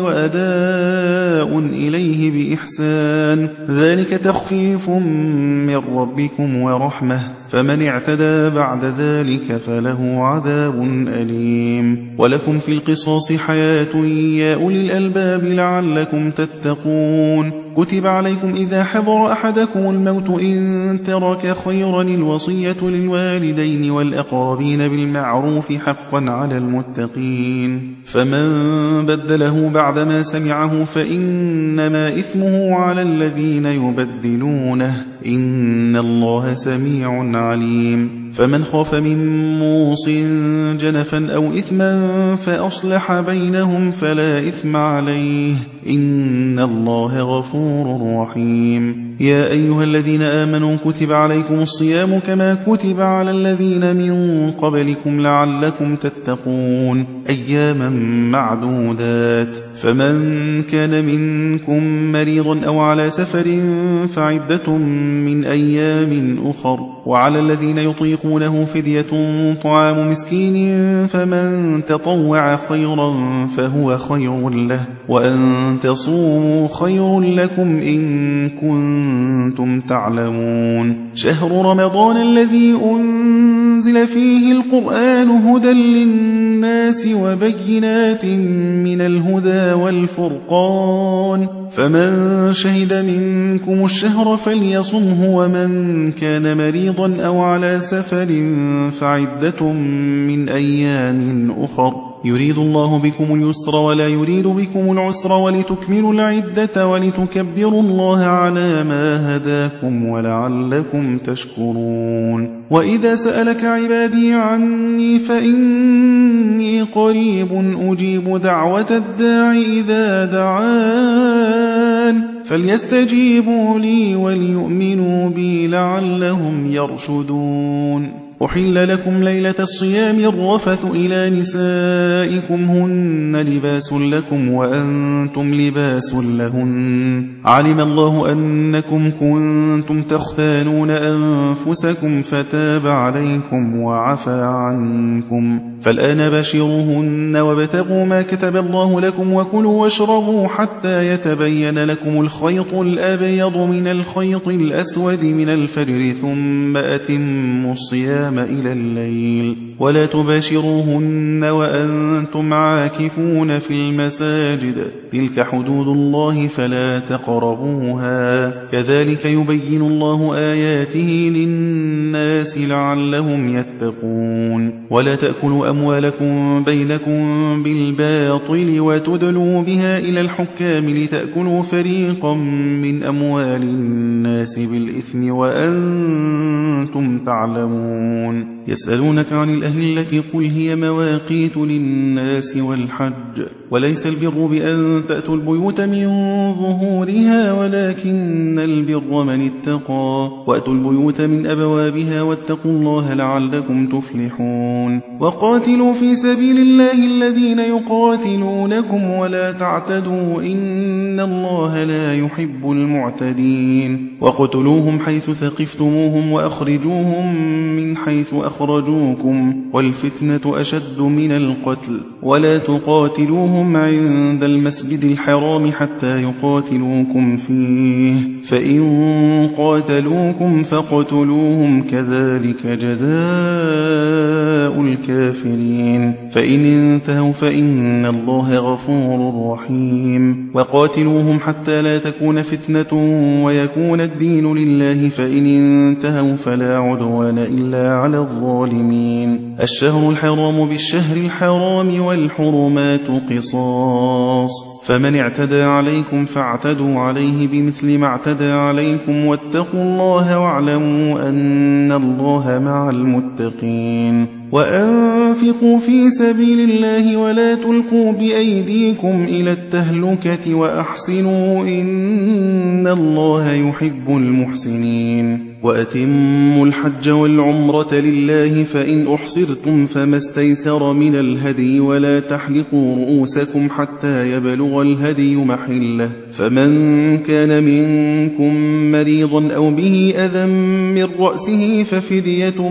وأداء إليه بإحسان ذلك تخفيف من ربكم ورحمة فمن اعتدى بعد ذلك فله عذاب أليم. ولكم في القصاص حياة يا أولي الألباب لعلكم تتقون. كتب عليكم إذا حضر أحدكم الموت إن ترك خيرا الوصية للوالدين والأقربين بالمعروف حقا على المتقين فمن بدله بعدما سمعه فإنما إثمه على الذين يبدلونه إن الله سميع عليم. فمن خاف من موص جنفا أو إثما فأصلح بينهم فلا إثم عليه إن الله غفور رحيم. يا أيها الذين آمنوا كتب عليكم الصيام كما كتب على الذين من قبلكم لعلكم تتقون أياما معدودات فمن كان منكم مريضا أو على سفر فعدة من أيام أخر وعلى الذين يطيقونه فدية طعام مسكين فمن تطوع خيرا فهو خير له وأن تصوموا خير لكم إن كنتم تعلمون. شهر رمضان الذي أنزل فيه القرآن هدى للناس وبينات من الهدى والفرقان فمن شهد منكم الشهر فليصمه ومن كان مريضا أو على سفر فعدة من أيام أخر يريد الله بكم اليسر ولا يريد بكم العسر ولتكملوا العدة ولتكبروا الله على ما هداكم ولعلكم تشكرون. وإذا سألك عبادي عني فإني قريب أجيب دعوة الداع إذا دعان فليستجيبوا لي وليؤمنوا بي لعلهم يرشدون. أحل لكم ليلة الصيام الرفث إلى نسائكم هن لباس لكم وأنتم لباس لهن علم الله أنكم كنتم تختانون أنفسكم فتاب عليكم وعفى عنكم فالآن باشروهن وابتغوا ما كتب الله لكم وكلوا واشربوا حتى يتبين لكم الخيط الأبيض من الخيط الأسود من الفجر ثم أتموا الصيام إلى الليل ولا تباشروهن وأنتم عاكفون في المساجد تلك حدود الله فلا تقربوها كذلك يبين الله آياته للناس لعلهم يتقون. ولا تأكلوا أموالكم بينكم بالباطل وتدلوا بها إلى الحكام لتأكلوا فريقا من أموال الناس بالإثم وأنتم تعلمون. يسألونك عن الأهلة قل هي مواقيت للناس والحج وليس البر بأن تأتوا البيوت من ظهورها ولكن البر من اتقى وأتوا البيوت من أبوابها واتقوا الله لعلكم تفلحون. وقاتلوا في سبيل الله الذين يقاتلونكم ولا تعتدوا إن الله لا يحب المعتدين. وقتلوهم حيث ثقفتموهم وأخرجوهم من حيث أخرجوكم والفتنة أشد من القتل ولا تقاتلوهم عند المسجد الحرام حتى يقاتلوكم فيه فإن قاتلوكم فاقتلوهم كذلك جزاء الكافرين فإن انتهوا فإن الله غفور رحيم وقاتلوهم حتى لا تكون فتنة ويكون الدين لله فإن انتهوا فلا عدوان إلا على الظالمين الشهر الحرام بالشهر الحرام والحرمات قصاص فمن اعتدى عليكم فاعتدوا عليه بمثل ما اعتدى عليكم واتقوا الله واعلموا أن الله مع المتقين وأنفقوا في سبيل الله ولا تلقوا بأيديكم إلى التهلكة وأحسنوا إن الله يحب المحسنين وأتموا الحج والعمرة لله فإن أحصرتم فما استيسر من الهدي ولا تحلقوا رؤوسكم حتى يبلغ الهدي محله فمن كان منكم مريضا أو به أذى من رأسه ففدية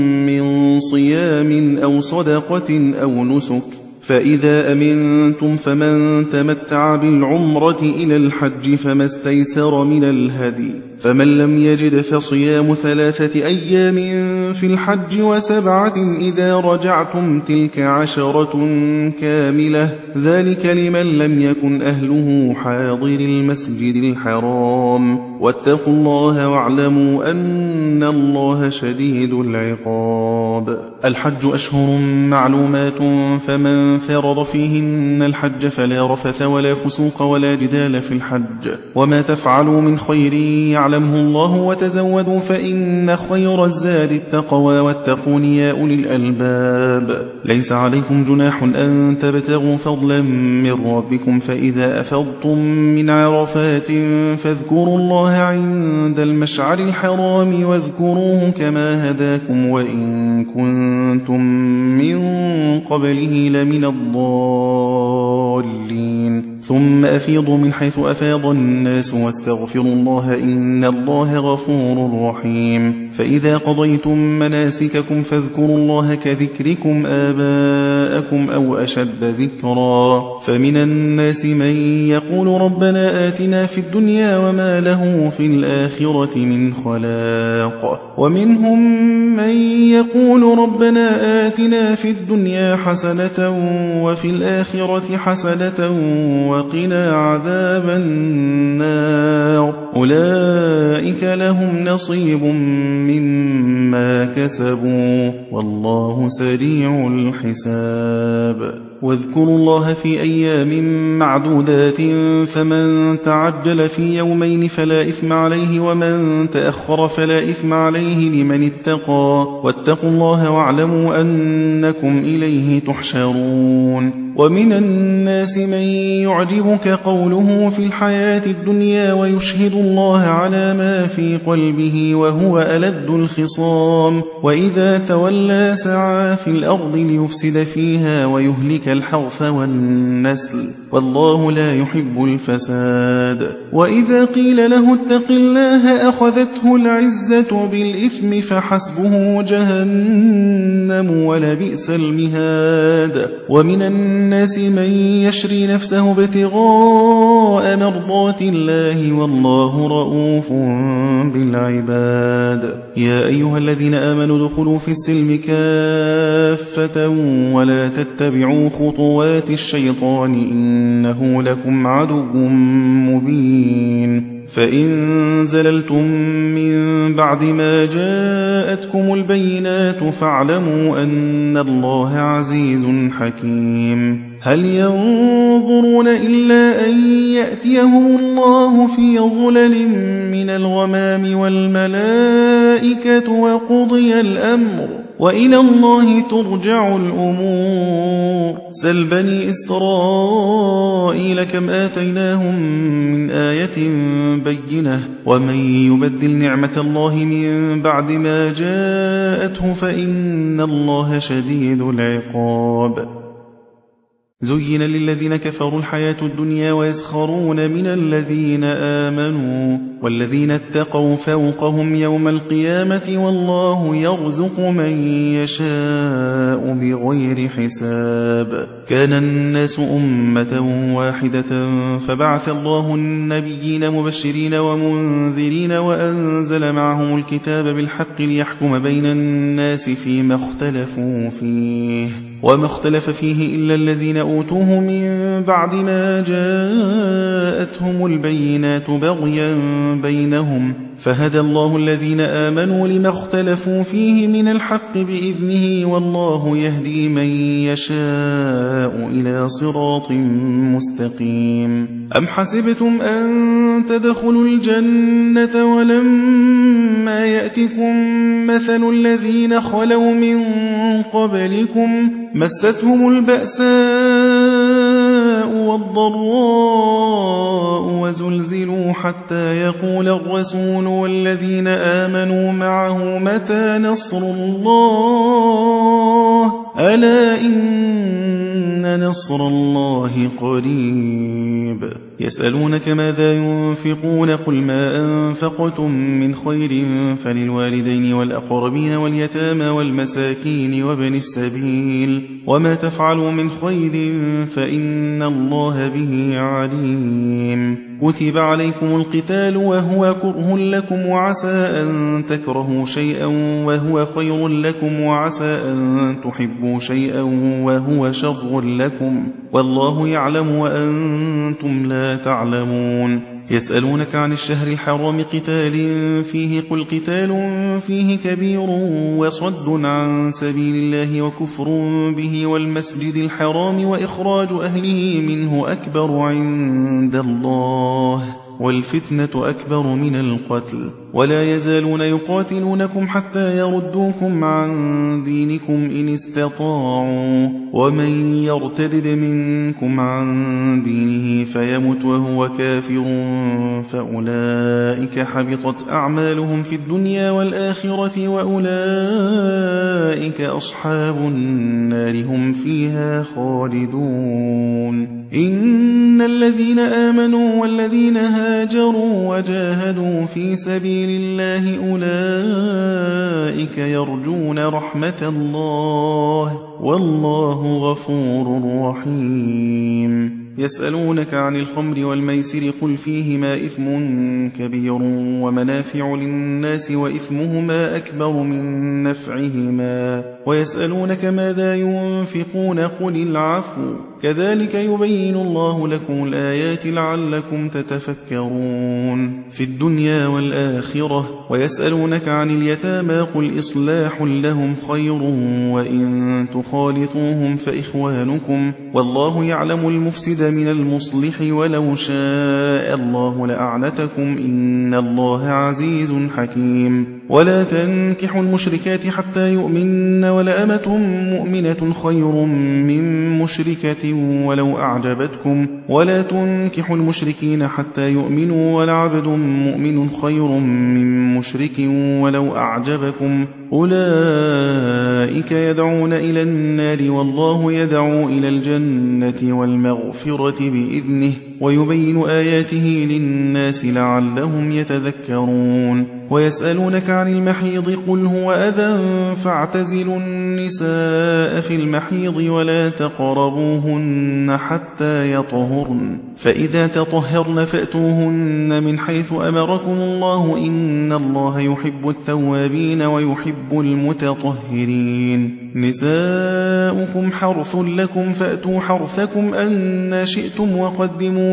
من صيام أو صدقة أو نسك فإذا أمنتم فمن تمتع بالعمرة إلى الحج فما استيسر من الهدي فمن لم يجد فصيام ثلاثة أيام في الحج وسبعة إذا رجعتم تلك عشرة كاملة ذلك لمن لم يكن أهله حاضر المسجد الحرام واتقوا الله واعلموا أن الله شديد العقاب الحج أشهر معلومات فمن فرض فيهن الحج فلا رفث ولا فسوق ولا جدال في الحج وما تفعلوا من خير يعلمه الله وتزودوا فإن خير الزاد التقوى واتقون يا أولي الألباب ليس عليكم جناح أن تبتغوا فضلا من ربكم فإذا أفضتم من عرفات فاذكروا الله عند المشعر الحرام واذكروه كما هداكم وإن كنتم من قبله لمن الضالين ثم أفيضوا من حيث أفاض الناس واستغفروا الله إن الله غفور رحيم فإذا قضيتم مناسككم فاذكروا الله كذكركم آباءكم أو أشد ذكرا فمن الناس من يقول ربنا آتنا في الدنيا وما له في الآخرة من خلاق ومنهم من يقول ربنا آتنا في الدنيا حسنة وفي الآخرة حسنة وقنا عذاب النار أولئك لهم نصيب مما كسبوا والله سريع الحساب واذكروا الله في أيام معدودات فمن تعجل في يومين فلا إثم عليه ومن تأخر فلا إثم عليه لمن اتقى واتقوا الله واعلموا أنكم إليه تحشرون ومن الناس من يعجبك قوله في الحياة الدنيا ويشهد الله على ما في قلبه وهو ألد الخصام وإذا تولى سعى في الأرض ليفسد فيها ويهلك الحرث والنسل والله لا يحب الفساد وإذا قيل له اتق الله أخذته العزة بالإثم فحسبه جهنم ولبئس المهاد ومن الناس من يشري نفسه ابتغاء مرضات الله والله رؤوف بالعباد يا أيها الذين آمنوا ادخلوا في السلم كافة ولا تتبعوا خطوات الشيطان إنه لكم عدو مبين فإن زللتم من بعد ما جاءتكم البينات فاعلموا أن الله عزيز حكيم هل ينظرون إلا أن يأتيهم الله في ظلل من الغمام والملائكة وقضي الأمر وإلى الله ترجع الأمور سل بني إسرائيل كم آتيناهم من آية بينة ومن يبدل نعمة الله من بعد ما جاءته فإن الله شديد العقاب زين للذين كفروا الحياة الدنيا ويسخرون من الذين آمنوا والذين اتقوا فوقهم يوم القيامة والله يرزق من يشاء بغير حساب. كان الناس أمة واحدة فبعث الله النبيين مبشرين ومنذرين وأنزل معهم الكتاب بالحق ليحكم بين الناس فيما اختلفوا فيه وما اختلف فيه إلا الذين أوتوه من بعد ما جاءتهم البينات بغيا بينهم فهدى الله الذين آمنوا لما اختلفوا فيه من الحق بإذنه والله يهدي من يشاء إلى صراط مستقيم. أم حسبتم أن تدخلوا الجنة ولما يأتكم مثل الذين خلوا من قبلكم مستهم البأساء والضراء وزلزلوا حتى يقول الرسول والذين آمنوا معه متى نصر الله ألا إن نصر الله قريب. يسألونك ماذا ينفقون قل ما أنفقتم من خير فللوالدين والأقربين واليتامى والمساكين وابن السبيل وما تفعلوا من خير فإن الله به عليم. كتب عليكم القتال وهو كره لكم وعسى أن تكرهوا شيئا وهو خير لكم وعسى أن تحبوا شيئا وهو شر لكم والله يعلم وأنتم لا تعلمون. يسألونك عن الشهر الحرام قتال فيه قل قتال فيه كبير وصد عن سبيل الله وكفر به والمسجد الحرام وإخراج أهله منه أكبر عند الله والفتنة أكبر من القتل ولا يزالون يقاتلونكم حتى يردوكم عن دينكم إن استطاعوا ومن يرتدد منكم عن دينه فيمت وهو كافر فأولئك حبطت أعمالهم في الدنيا والآخرة وأولئك أصحاب النار هم فيها خالدون. إن الذين آمنوا والذين هاجروا وجاهدوا في سبيل الله أولئك يرجون رحمة الله والله غفور رحيم. يسألونك عن الخمر والميسر قل فيهما إثم كبير ومنافع للناس وإثمهما أكبر من نفعهما ويسألونك ماذا ينفقون قل العفو كذلك يبين الله لكم الآيات لعلكم تتفكرون في الدنيا والآخرة. ويسألونك عن اليتامى قل إصلاح لهم خير وإن تخالطوهم فإخوانكم والله يعلم المفسد من المصلح ولو شاء الله لأعنتكم إن الله عزيز حكيم. ولا تنكحوا المشركات حتى يؤمن ولأمة مؤمنة خير من مشركة ولو أعجبتكم ولا تنكحوا المشركين حتى يؤمنوا ولعبد مؤمن خير من مشرك ولو أعجبكم أولئك يدعون إلى النار والله يدعو إلى الجنة والمغفرة بإذنه ويبين آياته للناس لعلهم يتذكرون. ويسألونك عن المحيض قل هو أذى فاعتزلوا النساء في المحيض ولا تقربوهن حتى يطهرن فإذا تطهرن فأتوهن من حيث أمركم الله إن الله يحب التوابين ويحب المتطهرين. نساؤكم حرث لكم فأتوا حرثكم أن شئتم وقدموا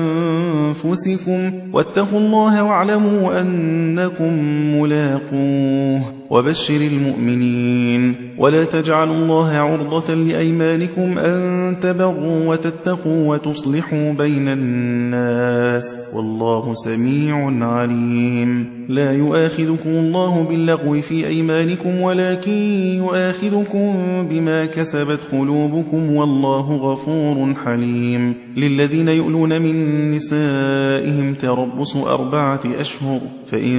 لأنفسكم واتقوا الله واعلموا أنكم ملاقوه وبشر المؤمنين. ولا تجعلوا الله عرضة لأيمانكم أن تبروا وتتقوا وتصلحوا بين الناس والله سميع عليم. لا يؤاخذكم الله باللغو في أيمانكم ولكن يؤاخذكم بما كسبت قلوبكم والله غفور حليم. للذين يؤلون من نسائهم تربص أربعة أشهر فإن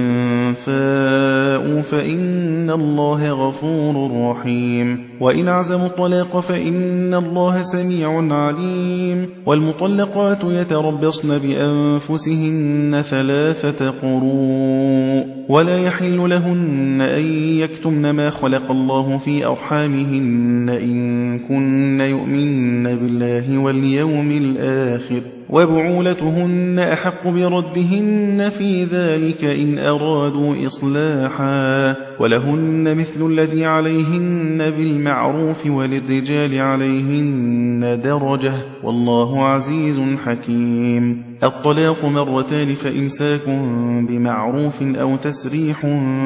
فاءوا فإن الله غفور رحيم. وإن عزموا الطلاق فإن الله سميع عليم. والمطلقات يتربصن بأنفسهن ثلاثة قروء ولا يحل لهن أن يكتمن ما خلق الله في أرحامهن إن كن يؤمن بالله واليوم الآخر وبعولتهن أحق بردهن في ذلك إن أرادوا إصلاحا ولهن مثل الذي عليهن بالمعروف وللرجال عليهن درجة والله عزيز حكيم. الطلاق مرتان فإمساك بمعروف أو تسريح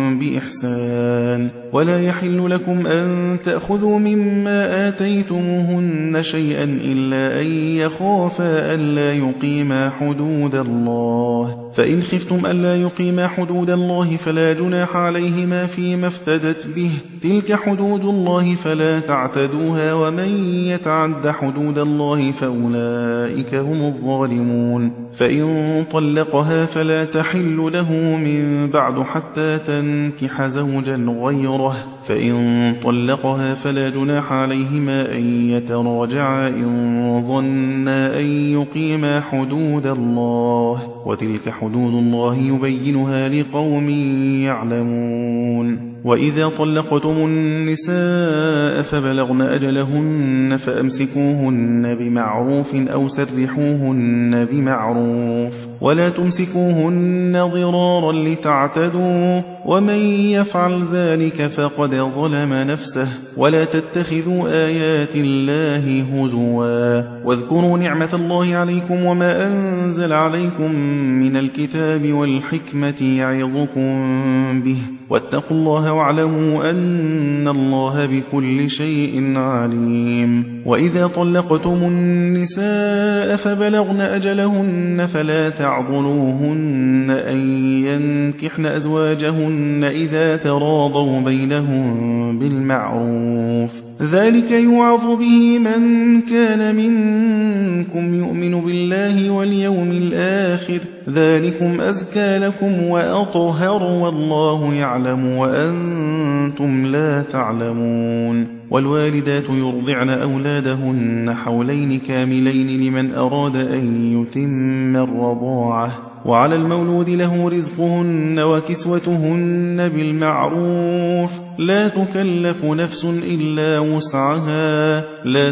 بإحسان. ولا يحل لكم أن تأخذوا مما آتيتموهن شيئا إلا أن يخافا ألا يقيما حدود الله فإن خفتم ألا يقيما حدود الله فلا جناح عليهما فيما افتدت به تلك حدود الله فلا تعتدوها ومن يتعد حدود الله فأولئك هم الظالمون. فإن طلقها فلا تحل له من بعد حتى تنكح زوجا غيره فإن طلقها فلا جناح عليهما أن يتراجعا إن ظنا أن يقيما حدود الله وتلك حدود الله يبينها لقوم يعلمون. وإذا طلقتم النساء فبلغن أجلهن فأمسكوهن بمعروف أو سرحوهن بمعروف ولا تمسكوهن ضرارا لتعتدوا ومن يفعل ذلك فقد ظلم نفسه. ولا تتخذوا آيات الله هزوا واذكروا نعمة الله عليكم وما أنزل عليكم من الكتاب والحكمة يعظكم به واتقوا الله واعلموا أن الله بكل شيء عليم. وإذا طلقتم النساء فبلغن أجلهن فلا تعضلوهن أن ينكحن أزواجهن إذا تراضوا بينهم بالمعروف ذلك يوعظ به من كان منكم يؤمن بالله واليوم الآخر ذلكم أزكى لكم وأطهر والله يعلم وأنتم لا تعلمون. والوالدات يرضعن أولادهن حولين كاملين لمن أراد أن يتم الرضاعة وعلى المولود له رزقهن وكسوتهن بالمعروف لا تكلف نفس إلا وسعها لا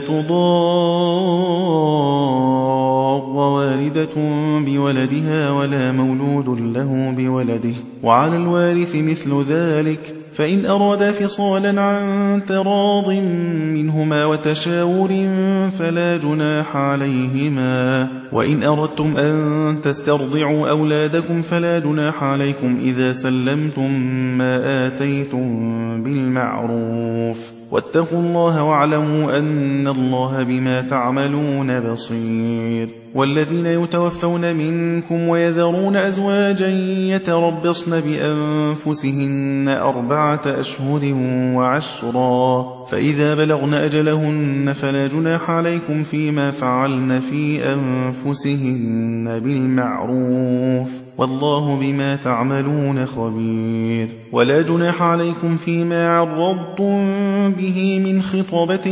تضار والدة بولدها ولا مولود له بولده وعلى الوارث مثل ذلك فإن أرادا فصالا عن تراض منهما وتشاور فلا جناح عليهما. وإن أردتم أن تسترضعوا أولادكم فلا جناح عليكم إذا سلمتم ما آتيتم بالمعروف واتقوا الله واعلموا أن الله بما تعملون بصير. والذين يتوفون منكم ويذرون أزواجا يتربصن بأنفسهن أربعة أشهر وعشرا فإذا بلغن أجلهن فلا جناح عليكم فيما فعلن في أنفسهن بالمعروف والله بما تعملون خبير. ولا جناح عليكم فيما عرضتم به من خطبة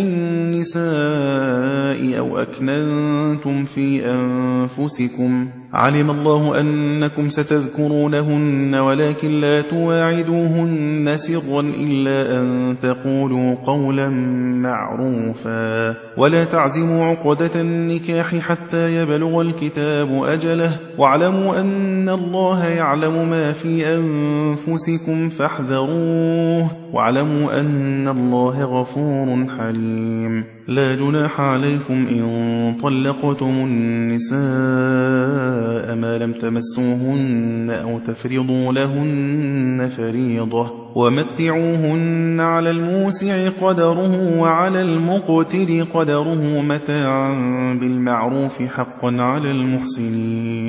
النساء أو أكننتم في أنفسكم علم الله أنكم ستذكرونهن ولكن لا تواعدوهن سرا إلا أن تقولوا قولا معروفا ولا تعزموا عقدة النكاح حتى يبلغ الكتاب أجله واعلموا أن الله يعلم ما في أنفسكم فاحذروه واعلموا أن الله غفور حليم. لا جناح عليكم إن طلقتم النساء ما لم تمسوهن أو تفرضوا لهن فريضة ومتعوهن على الموسع قدره وعلى المقتر قدره متاعا بالمعروف حقا على المحسنين.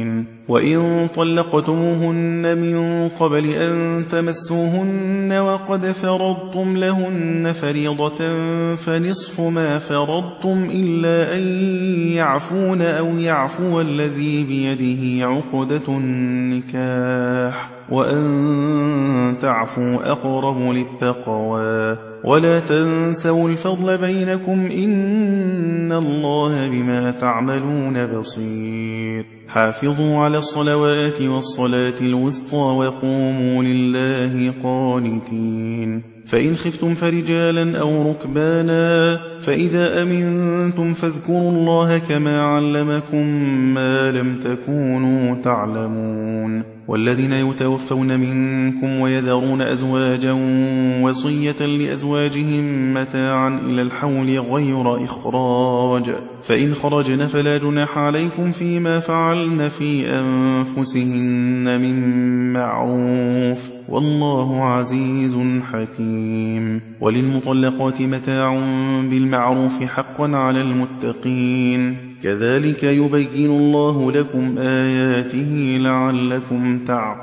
وإن طلقتموهن من قبل أن تمسوهن وقد فرضتم لهن فريضة فنصف ما فرضتم إلا أن يعفون أو يعفو الذي بيده عقدة النكاح وأن تعفوا أقرب للتقوى ولا تنسوا الفضل بينكم إن الله بما تعملون بصير حافظوا على الصلوات والصلاة الوسطى وقوموا لله قانتين فإن خفتم فرجالا أو ركبانا فإذا أمنتم فاذكروا الله كما علمكم ما لم تكونوا تعلمون والذين يتوفون منكم ويذرون أزواجا وصية لأزواجهم متاعا إلى الحول غير إخراج فإن خرجن فلا جناح عليكم فيما فعلن في أنفسهن من معروف والله عزيز حكيم وللمطلقات متاع بالمعروف حقا على المتقين كذلك يبين الله لكم آياته لعلكم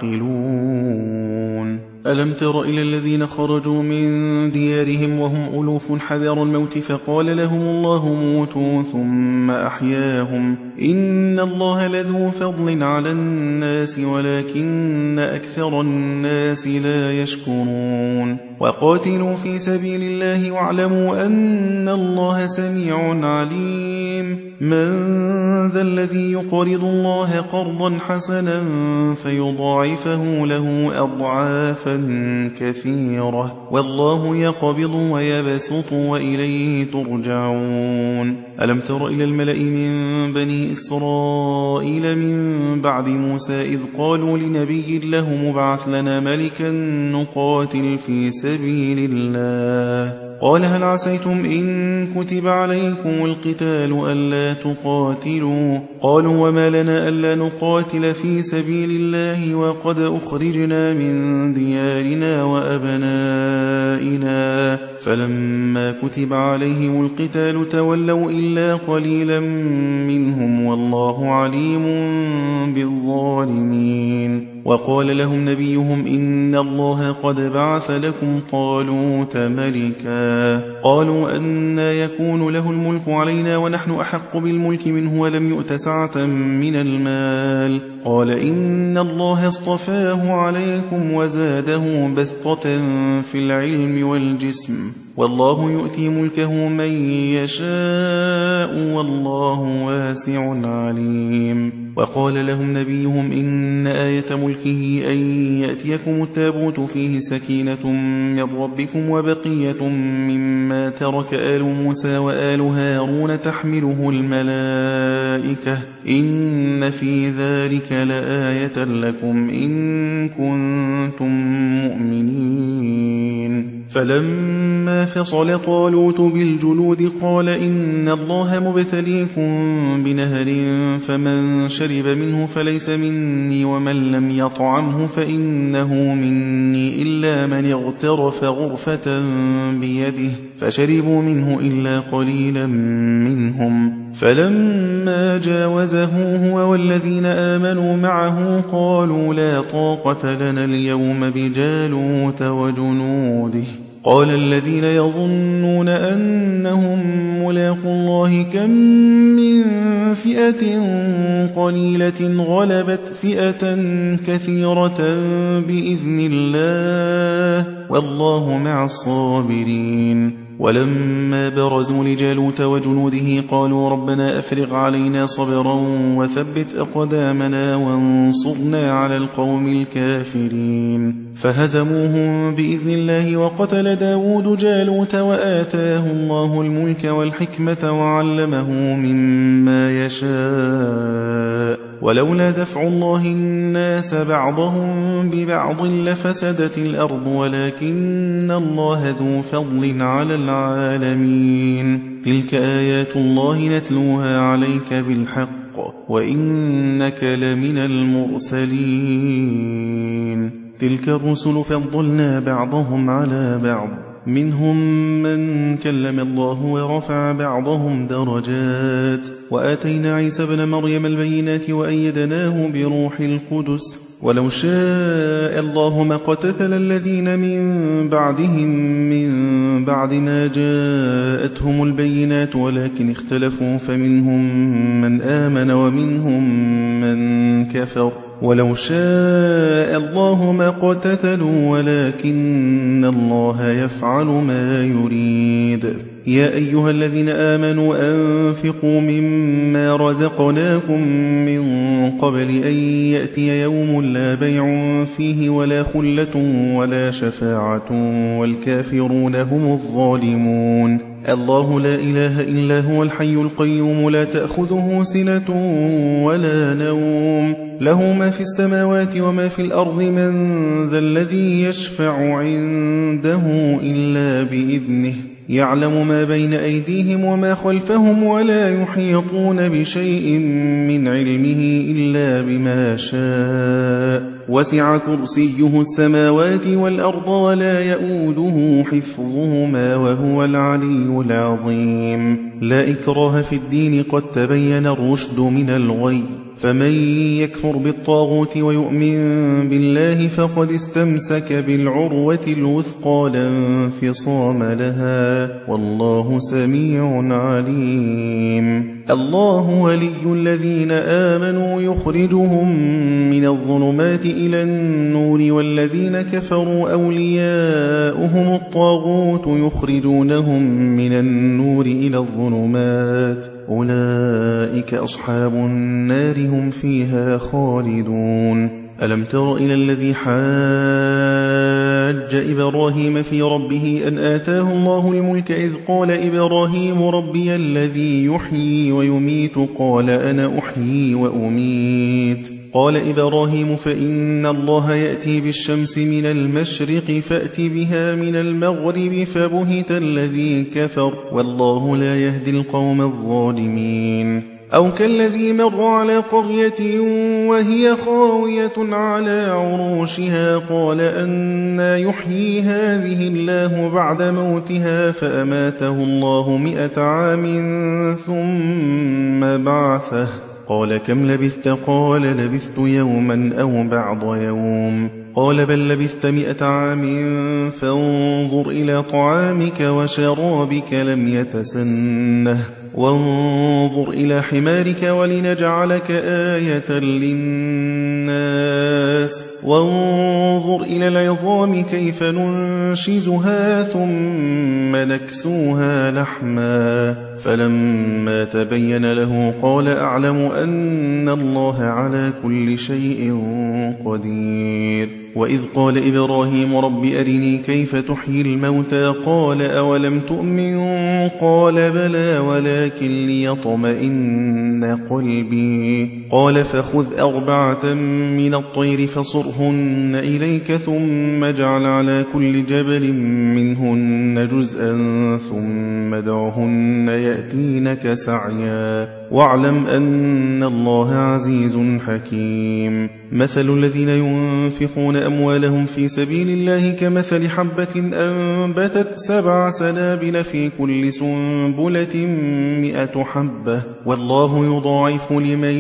تعقلون ألم تر إلى الذين خرجوا من ديارهم وهم ألوف حذر الموت فقال لهم الله موتوا ثم أحياهم إن الله لذو فضل على الناس ولكن أكثر الناس لا يشكرون وقاتلوا في سبيل الله واعلموا أن الله سميع عليم من ذا الذي يقرض الله قرضا حسنا فيضاعفه له أضعافا كثيرة والله يقبض ويبسط وإليه ترجعون ألم تر إلى الملأ من بني إسرائيل من بعد موسى إذ قالوا لنبي له مبعث لنا ملكا نقاتل في سبيل الله قال هل عسيتم إن كتب عليكم القتال ألا تقاتلوا قالوا وما لنا ألا نقاتل في سبيل الله وقد أخرجنا من ديارنا وأبنائنا فلما كتب عليهم القتال تولوا إلا قليلا منهم والله عليم بالظالمين وقال لهم نبيهم إن الله قد بعث لكم طالوت ملكا قالوا أنى يكون له الملك علينا ونحن أحق بالملك منه ولم يؤت سعة من المال قال إن الله اصطفاه عليكم وزاده بسطة في العلم والجسم والله يؤتي ملكه من يشاء والله واسع عليم وقال لهم نبيهم إن آية ملكه أن يأتيكم التابوت فيه سكينة من ربكم وبقية مما ترك آل موسى وآل هارون تحمله الملائكة إن في ذلك لآية لكم إن كنتم مؤمنين فلما فصل طالوت بالجنود قال إن الله مبتليكم بنهر فمن شرب منه فليس مني ومن لم يطعمه فإنه مني إلا من اغترف غرفة بيده فشربوا منه إلا قليلا منهم فلما جاوزه هو والذين آمنوا معه قالوا لا طاقة لنا اليوم بجالوت وجنوده قال الذين يظنون أنهم ملاقوا الله كم من فئة قليلة غلبت فئة كثيرة بإذن الله والله مع الصابرين ولما برزوا لجالوت وجنوده قالوا ربنا أفرغ علينا صبرا وثبت أقدامنا وانصرنا على القوم الكافرين فهزموهم بإذن الله وقتل داود جالوت وآتاه الله الملك والحكمة وعلمه مما يشاء ولولا دفع الله الناس بعضهم ببعض لفسدت الأرض ولكن الله ذو فضل على العالمين تلك آيات الله نتلوها عليك بالحق وإنك لمن المرسلين تلك الرسل فضلنا بعضهم على بعض منهم من كلم الله ورفع بعضهم درجات وآتينا عيسى ابن مريم البينات وأيدناه بروح القدس ولو شاء الله ما اقتتل الذين من بعدهم من بعد ما جاءتهم البينات ولكن اختلفوا فمنهم من آمن ومنهم من كفر ولو شاء الله ما اقتتلوا ولكن الله يفعل ما يريد. يا أيها الذين آمنوا أنفقوا مما رزقناكم من قبل أن يأتي يوم لا بيع فيه ولا خلة ولا شفاعة والكافرون هم الظالمون. الله لا إله إلا هو الحي القيوم لا تأخذه سنة ولا نوم له ما في السماوات وما في الأرض من ذا الذي يشفع عنده إلا بإذنه يعلم ما بين أيديهم وما خلفهم ولا يحيطون بشيء من علمه إلا بما شاء وسع كرسيه السماوات والأرض ولا يؤوده حفظهما وهو العلي العظيم. لا إكراه في الدين قد تبين الرشد من الغي فمن يكفر بالطاغوت ويؤمن بالله فقد استمسك بالعروة الوثقى لا انفصام لها والله سميع عليم. الله ولي الذين آمنوا يخرجهم من الظلمات إلى النور والذين كفروا أولياؤهم الطاغوت يخرجونهم من النور إلى الظلمات أولئك أصحاب النار هم فيها خالدون. ألم تر إلى الذي حاج إبراهيم في ربه أن آتاه الله الملك إذ قال إبراهيم ربي الذي يحيي ويميت قال أنا أحيي وأميت قال إبراهيم فإن الله يأتي بالشمس من المشرق فأت بها من المغرب فبهت الذي كفر والله لا يهدي القوم الظالمين. أو كالذي مر على قرية وهي خاوية على عروشها قال أنى يحيي هذه الله بعد موتها فأماته الله مئة عام ثم بعثه قال كم لبثت قال لبثت يوما أو بعض يوم قال بل لبثت مئة عام فانظر إلى طعامك وشرابك لم يتسنه وانظر إلى حمارك ولنجعلك آية للناس وانظر إلى العظام كيف ننشزها ثم نكسوها لحما فلما تبين له قال أعلم أن الله على كل شيء قدير. وإذ قال إبراهيم رب أرني كيف تحيي الموتى قال أولم تؤمن قال بلى ولكن ليطمئن قلبي قال فخذ أربعة من الطير فصرهن إليك ثم اجعل على كل جبل منهن جزءا ثم ادعهن يأتينك سعيا واعلم أن الله عزيز حكيم. مثل الذين ينفقون أموالهم في سبيل الله كمثل حبة أنبتت سبع سنابل في كل سنبلة مئة حبة والله يضاعف لمن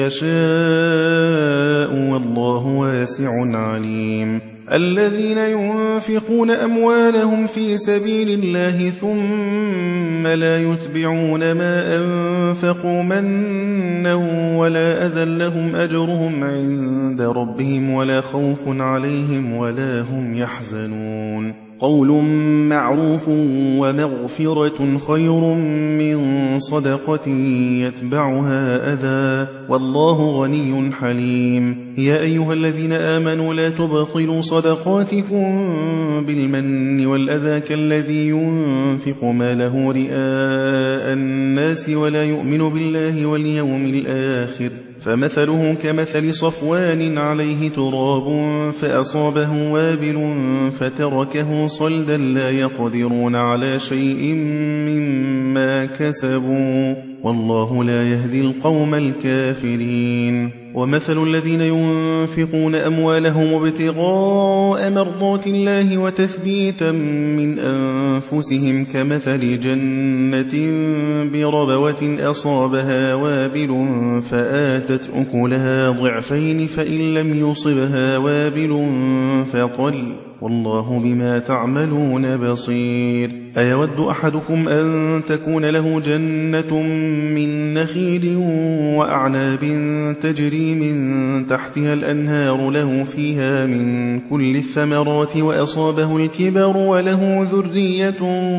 يشاء والله واسع عليم. الذين ينفقون أموالهم في سبيل الله ثم لا يتبعون ما أنفقوا منا ولا أذى لهم أجرهم عند ربهم ولا خوف عليهم ولا هم يحزنون. قول معروف ومغفرة خير من صدقة يتبعها أذى والله غني حليم. يا أيها الذين آمنوا لا تبطلوا صدقاتكم بالمن والأذى كالذي ينفق ماله رئاء الناس ولا يؤمن بالله واليوم الآخر فمثله كمثل صفوان عليه تراب فأصابه وابل فتركه صلدا لا يقدرون على شيء مما كسبوا والله لا يهدي القوم الكافرين. ومثل الذين ينفقون أموالهم ابتغاء مرضات الله وتثبيتا من أنفسهم كمثل جنة بربوة أصابها وابل فآتت أكلها ضعفين فإن لم يصبها وابل فطل والله بما تعملون بصير. أيود أحدكم أن تكون له جنة من نخيل وأعناب تجري من تحتها الأنهار له فيها من كل الثمرات وأصابه الكبر وله ذرية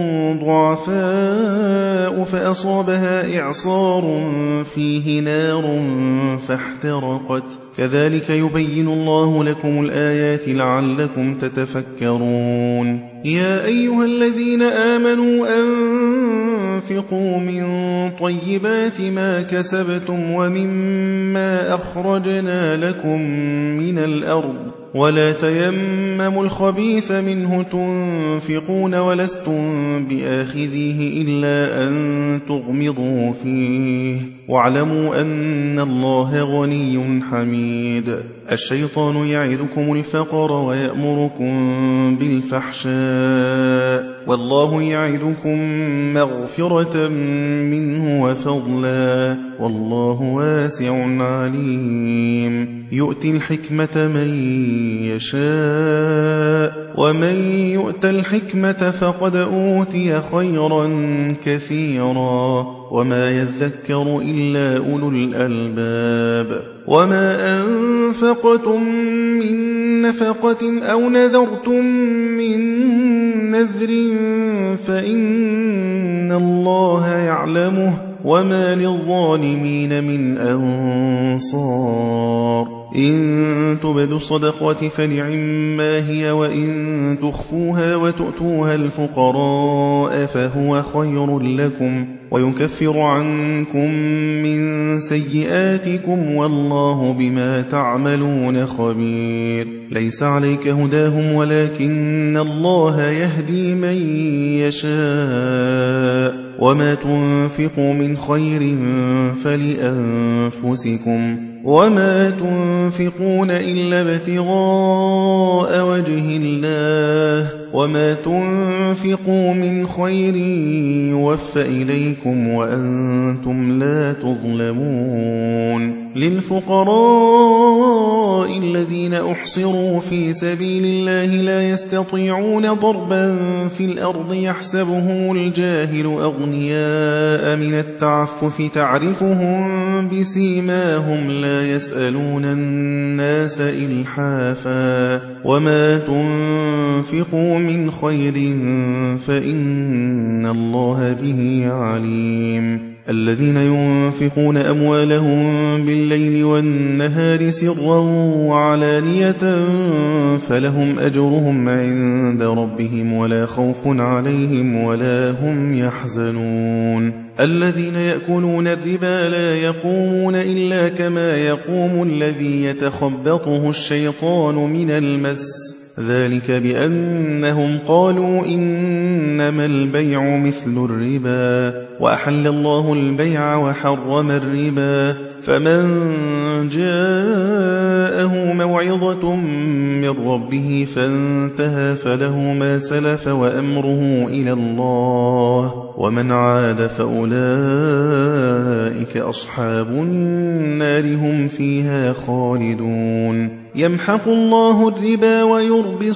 ضعفاء فأصابها إعصار فيه نار فاحترقت كذلك يبين الله لكم الآيات لعلكم تتفكرون. يا أيها الذين آمنوا أنفقوا من طيبات ما كسبتم ومما أخرجنا لكم من الأرض ولا تيمموا الخبيث منه تنفقون ولستم بآخذيه إلا أن تغمضوا فيه واعلموا أن الله غني حميد. الشيطان يعدكم الفقر ويأمركم بالفحشاء والله يعدكم مغفرة منه وفضلا والله واسع عليم. يؤتي الحكمة من يشاء ومن يؤت الحكمة فقد أوتي خيرا كثيرا وما يذكر إلا أولو الألباب. وما أنفقتم من نفقة أو نذرتم من نذر فإن الله يعلمه وما للظالمين من أنصار. إن تبدوا الصدقات فنعما هي وإن تخفوها وتؤتوها الفقراء فهو خير لكم ويكفر عنكم من سيئاتكم والله بما تعملون خبير. ليس عليك هداهم ولكن الله يهدي من يشاء وما تنفقوا من خير فلأنفسكم وما تنفقون إلا ابتغاء وجه الله وما تنفقوا من خير يوفى إليكم وأنتم لا تظلمون. للفقراء الذين أحصروا في سبيل الله لا يستطيعون ضربا في الأرض يحسبهم الجاهل أغنياء من التعفف تعرفهم بسيماهم لا يسألون الناس إلحافا وما تنفقوا من خير فإن الله به عليم. الذين ينفقون أموالهم بالليل والنهار سرا وعلانية فلهم أجرهم عند ربهم ولا خوف عليهم ولا هم يحزنون. الذين يأكلون الربا لا يقومون إلا كما يقوم الذي يتخبطه الشيطان من المس ذلك بأنهم قالوا إنما البيع مثل الربا وأحل الله البيع وحرم الربا فمن جاءه موعظة من ربه فانتهى فله ما سلف وأمره إلى الله ومن عاد فأولئك أصحاب النار هم فيها خالدون. يمحق الله الربا ويربي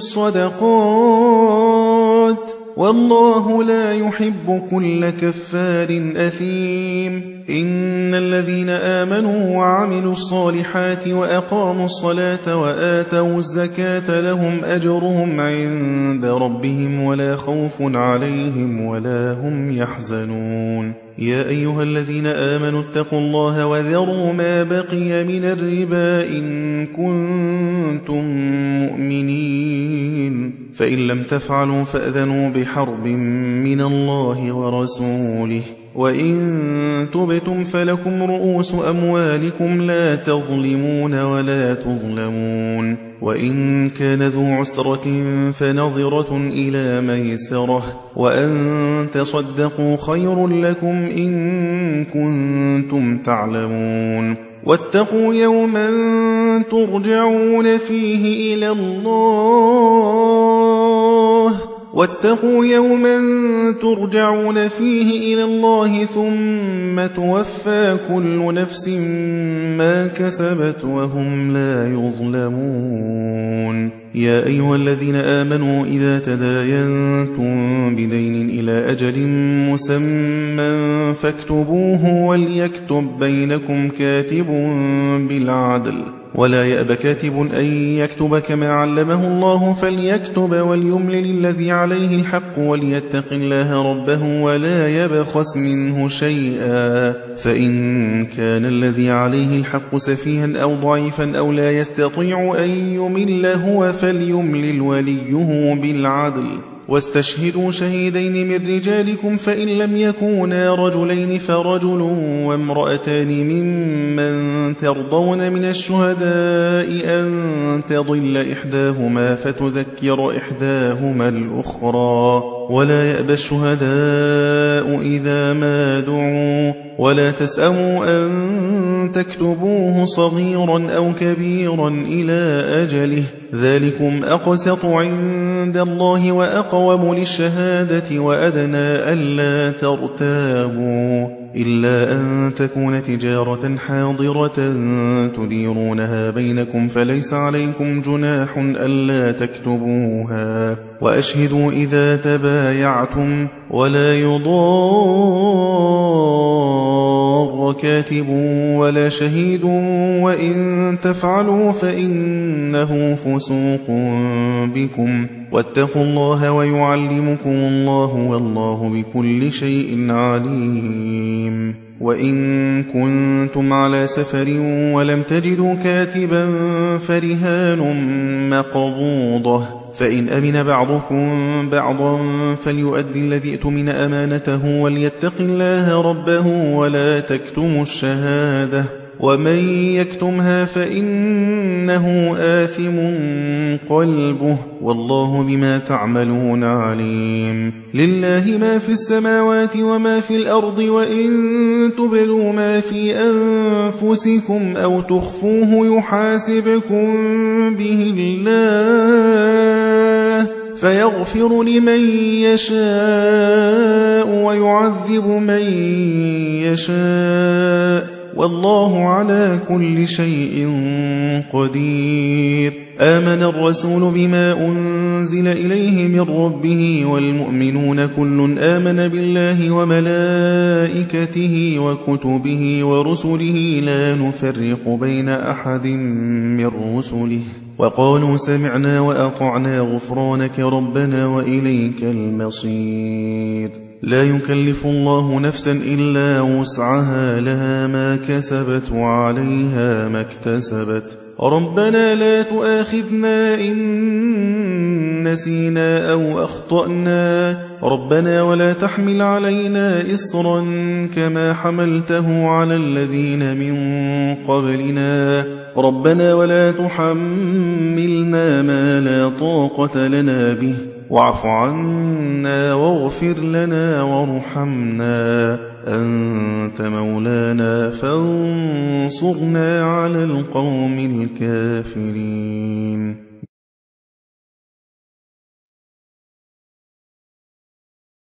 الصدقات والله لا يحب كل كفار أثيم. إن الذين آمنوا وعملوا الصالحات وأقاموا الصلاة وآتوا الزكاة لهم أجرهم عند ربهم ولا خوف عليهم ولا هم يحزنون. يا أيها الذين آمنوا اتقوا الله وذروا ما بقي من الربا إن كنتم مؤمنين فإن لم تفعلوا فأذنوا بحرب من الله ورسوله وإن تبتم فلكم رؤوس أموالكم لا تظلمون ولا تظلمون. وإن كان ذو عسرة فنظرة إلى ميسرة وأن تصدقوا خير لكم إن كنتم تعلمون. واتقوا يوما ترجعون فيه إلى الله واتقوا يوما ترجعون فيه إلى الله ثم توفى كل نفس ما كسبت وهم لا يظلمون. يا أيها الذين آمنوا إذا تداينتم بدين إلى أجل مسمى فاكتبوه وليكتب بينكم كاتب بالعدل ولا يأب كاتب أن يكتب كما علمه الله فليكتب وليملل الذي عليه الحق وليتق الله ربه ولا يبخس منه شيئا فإن كان الذي عليه الحق سفيها أو ضعيفا أو لا يستطيع أن يمل هو فليملل وليه بالعدل واستشهدوا شهيدين من رجالكم فإن لم يكونا رجلين فرجل وامرأتان ممن ترضون من الشهداء أن تضل إحداهما فتذكر إحداهما الأخرى ولا يأبى الشهداء إذا ما دعوا ولا تسأموا أن تكتبوه صغيرا أو كبيرا إلى أجله ذلكم أقسط عند الله وأقوم للشهادة وأدنى ألا ترتابوا إلا أن تكون تجارة حاضرة تديرونها بينكم فليس عليكم جناح ألا تكتبوها وأشهدوا إذا تبايعتم ولا يضار كاتب ولا شهيد وإن تفعلوا فإنه فسوق بكم واتقوا الله ويعلمكم الله والله بكل شيء عليم. وإن كنتم على سفر ولم تجدوا كاتبا فرهان مقبوضة فإن أمن بعضكم بعضا فليؤدي الذي اؤتمن أمانته وليتق الله ربه ولا تكتموا الشهادة ومن يكتمها فإنه آثم قلبه والله بما تعملون عليم. لله ما في السماوات وما في الأرض وإن تبدوا ما في أنفسكم أو تخفوه يحاسبكم به الله فيغفر لمن يشاء ويعذب من يشاء والله على كل شيء قدير. آمن الرسول بما أنزل إليه من ربه والمؤمنون كل آمن بالله وملائكته وكتبه ورسله لا نفرق بين أحد من رسله وقالوا سمعنا وأطعنا غفرانك ربنا وإليك المصير. لا يكلف الله نفسا إلا وسعها لها ما كسبت وعليها ما اكتسبت ربنا لا تؤاخذنا إن نسينا أو أخطأنا ربنا ولا تحمل علينا إصرا كما حملته على الذين من قبلنا ربنا ولا تحملنا ما لا طاقة لنا به واعف عنا واغفر لنا وارحمنا أنت مولانا فانصرنا على القوم الكافرين.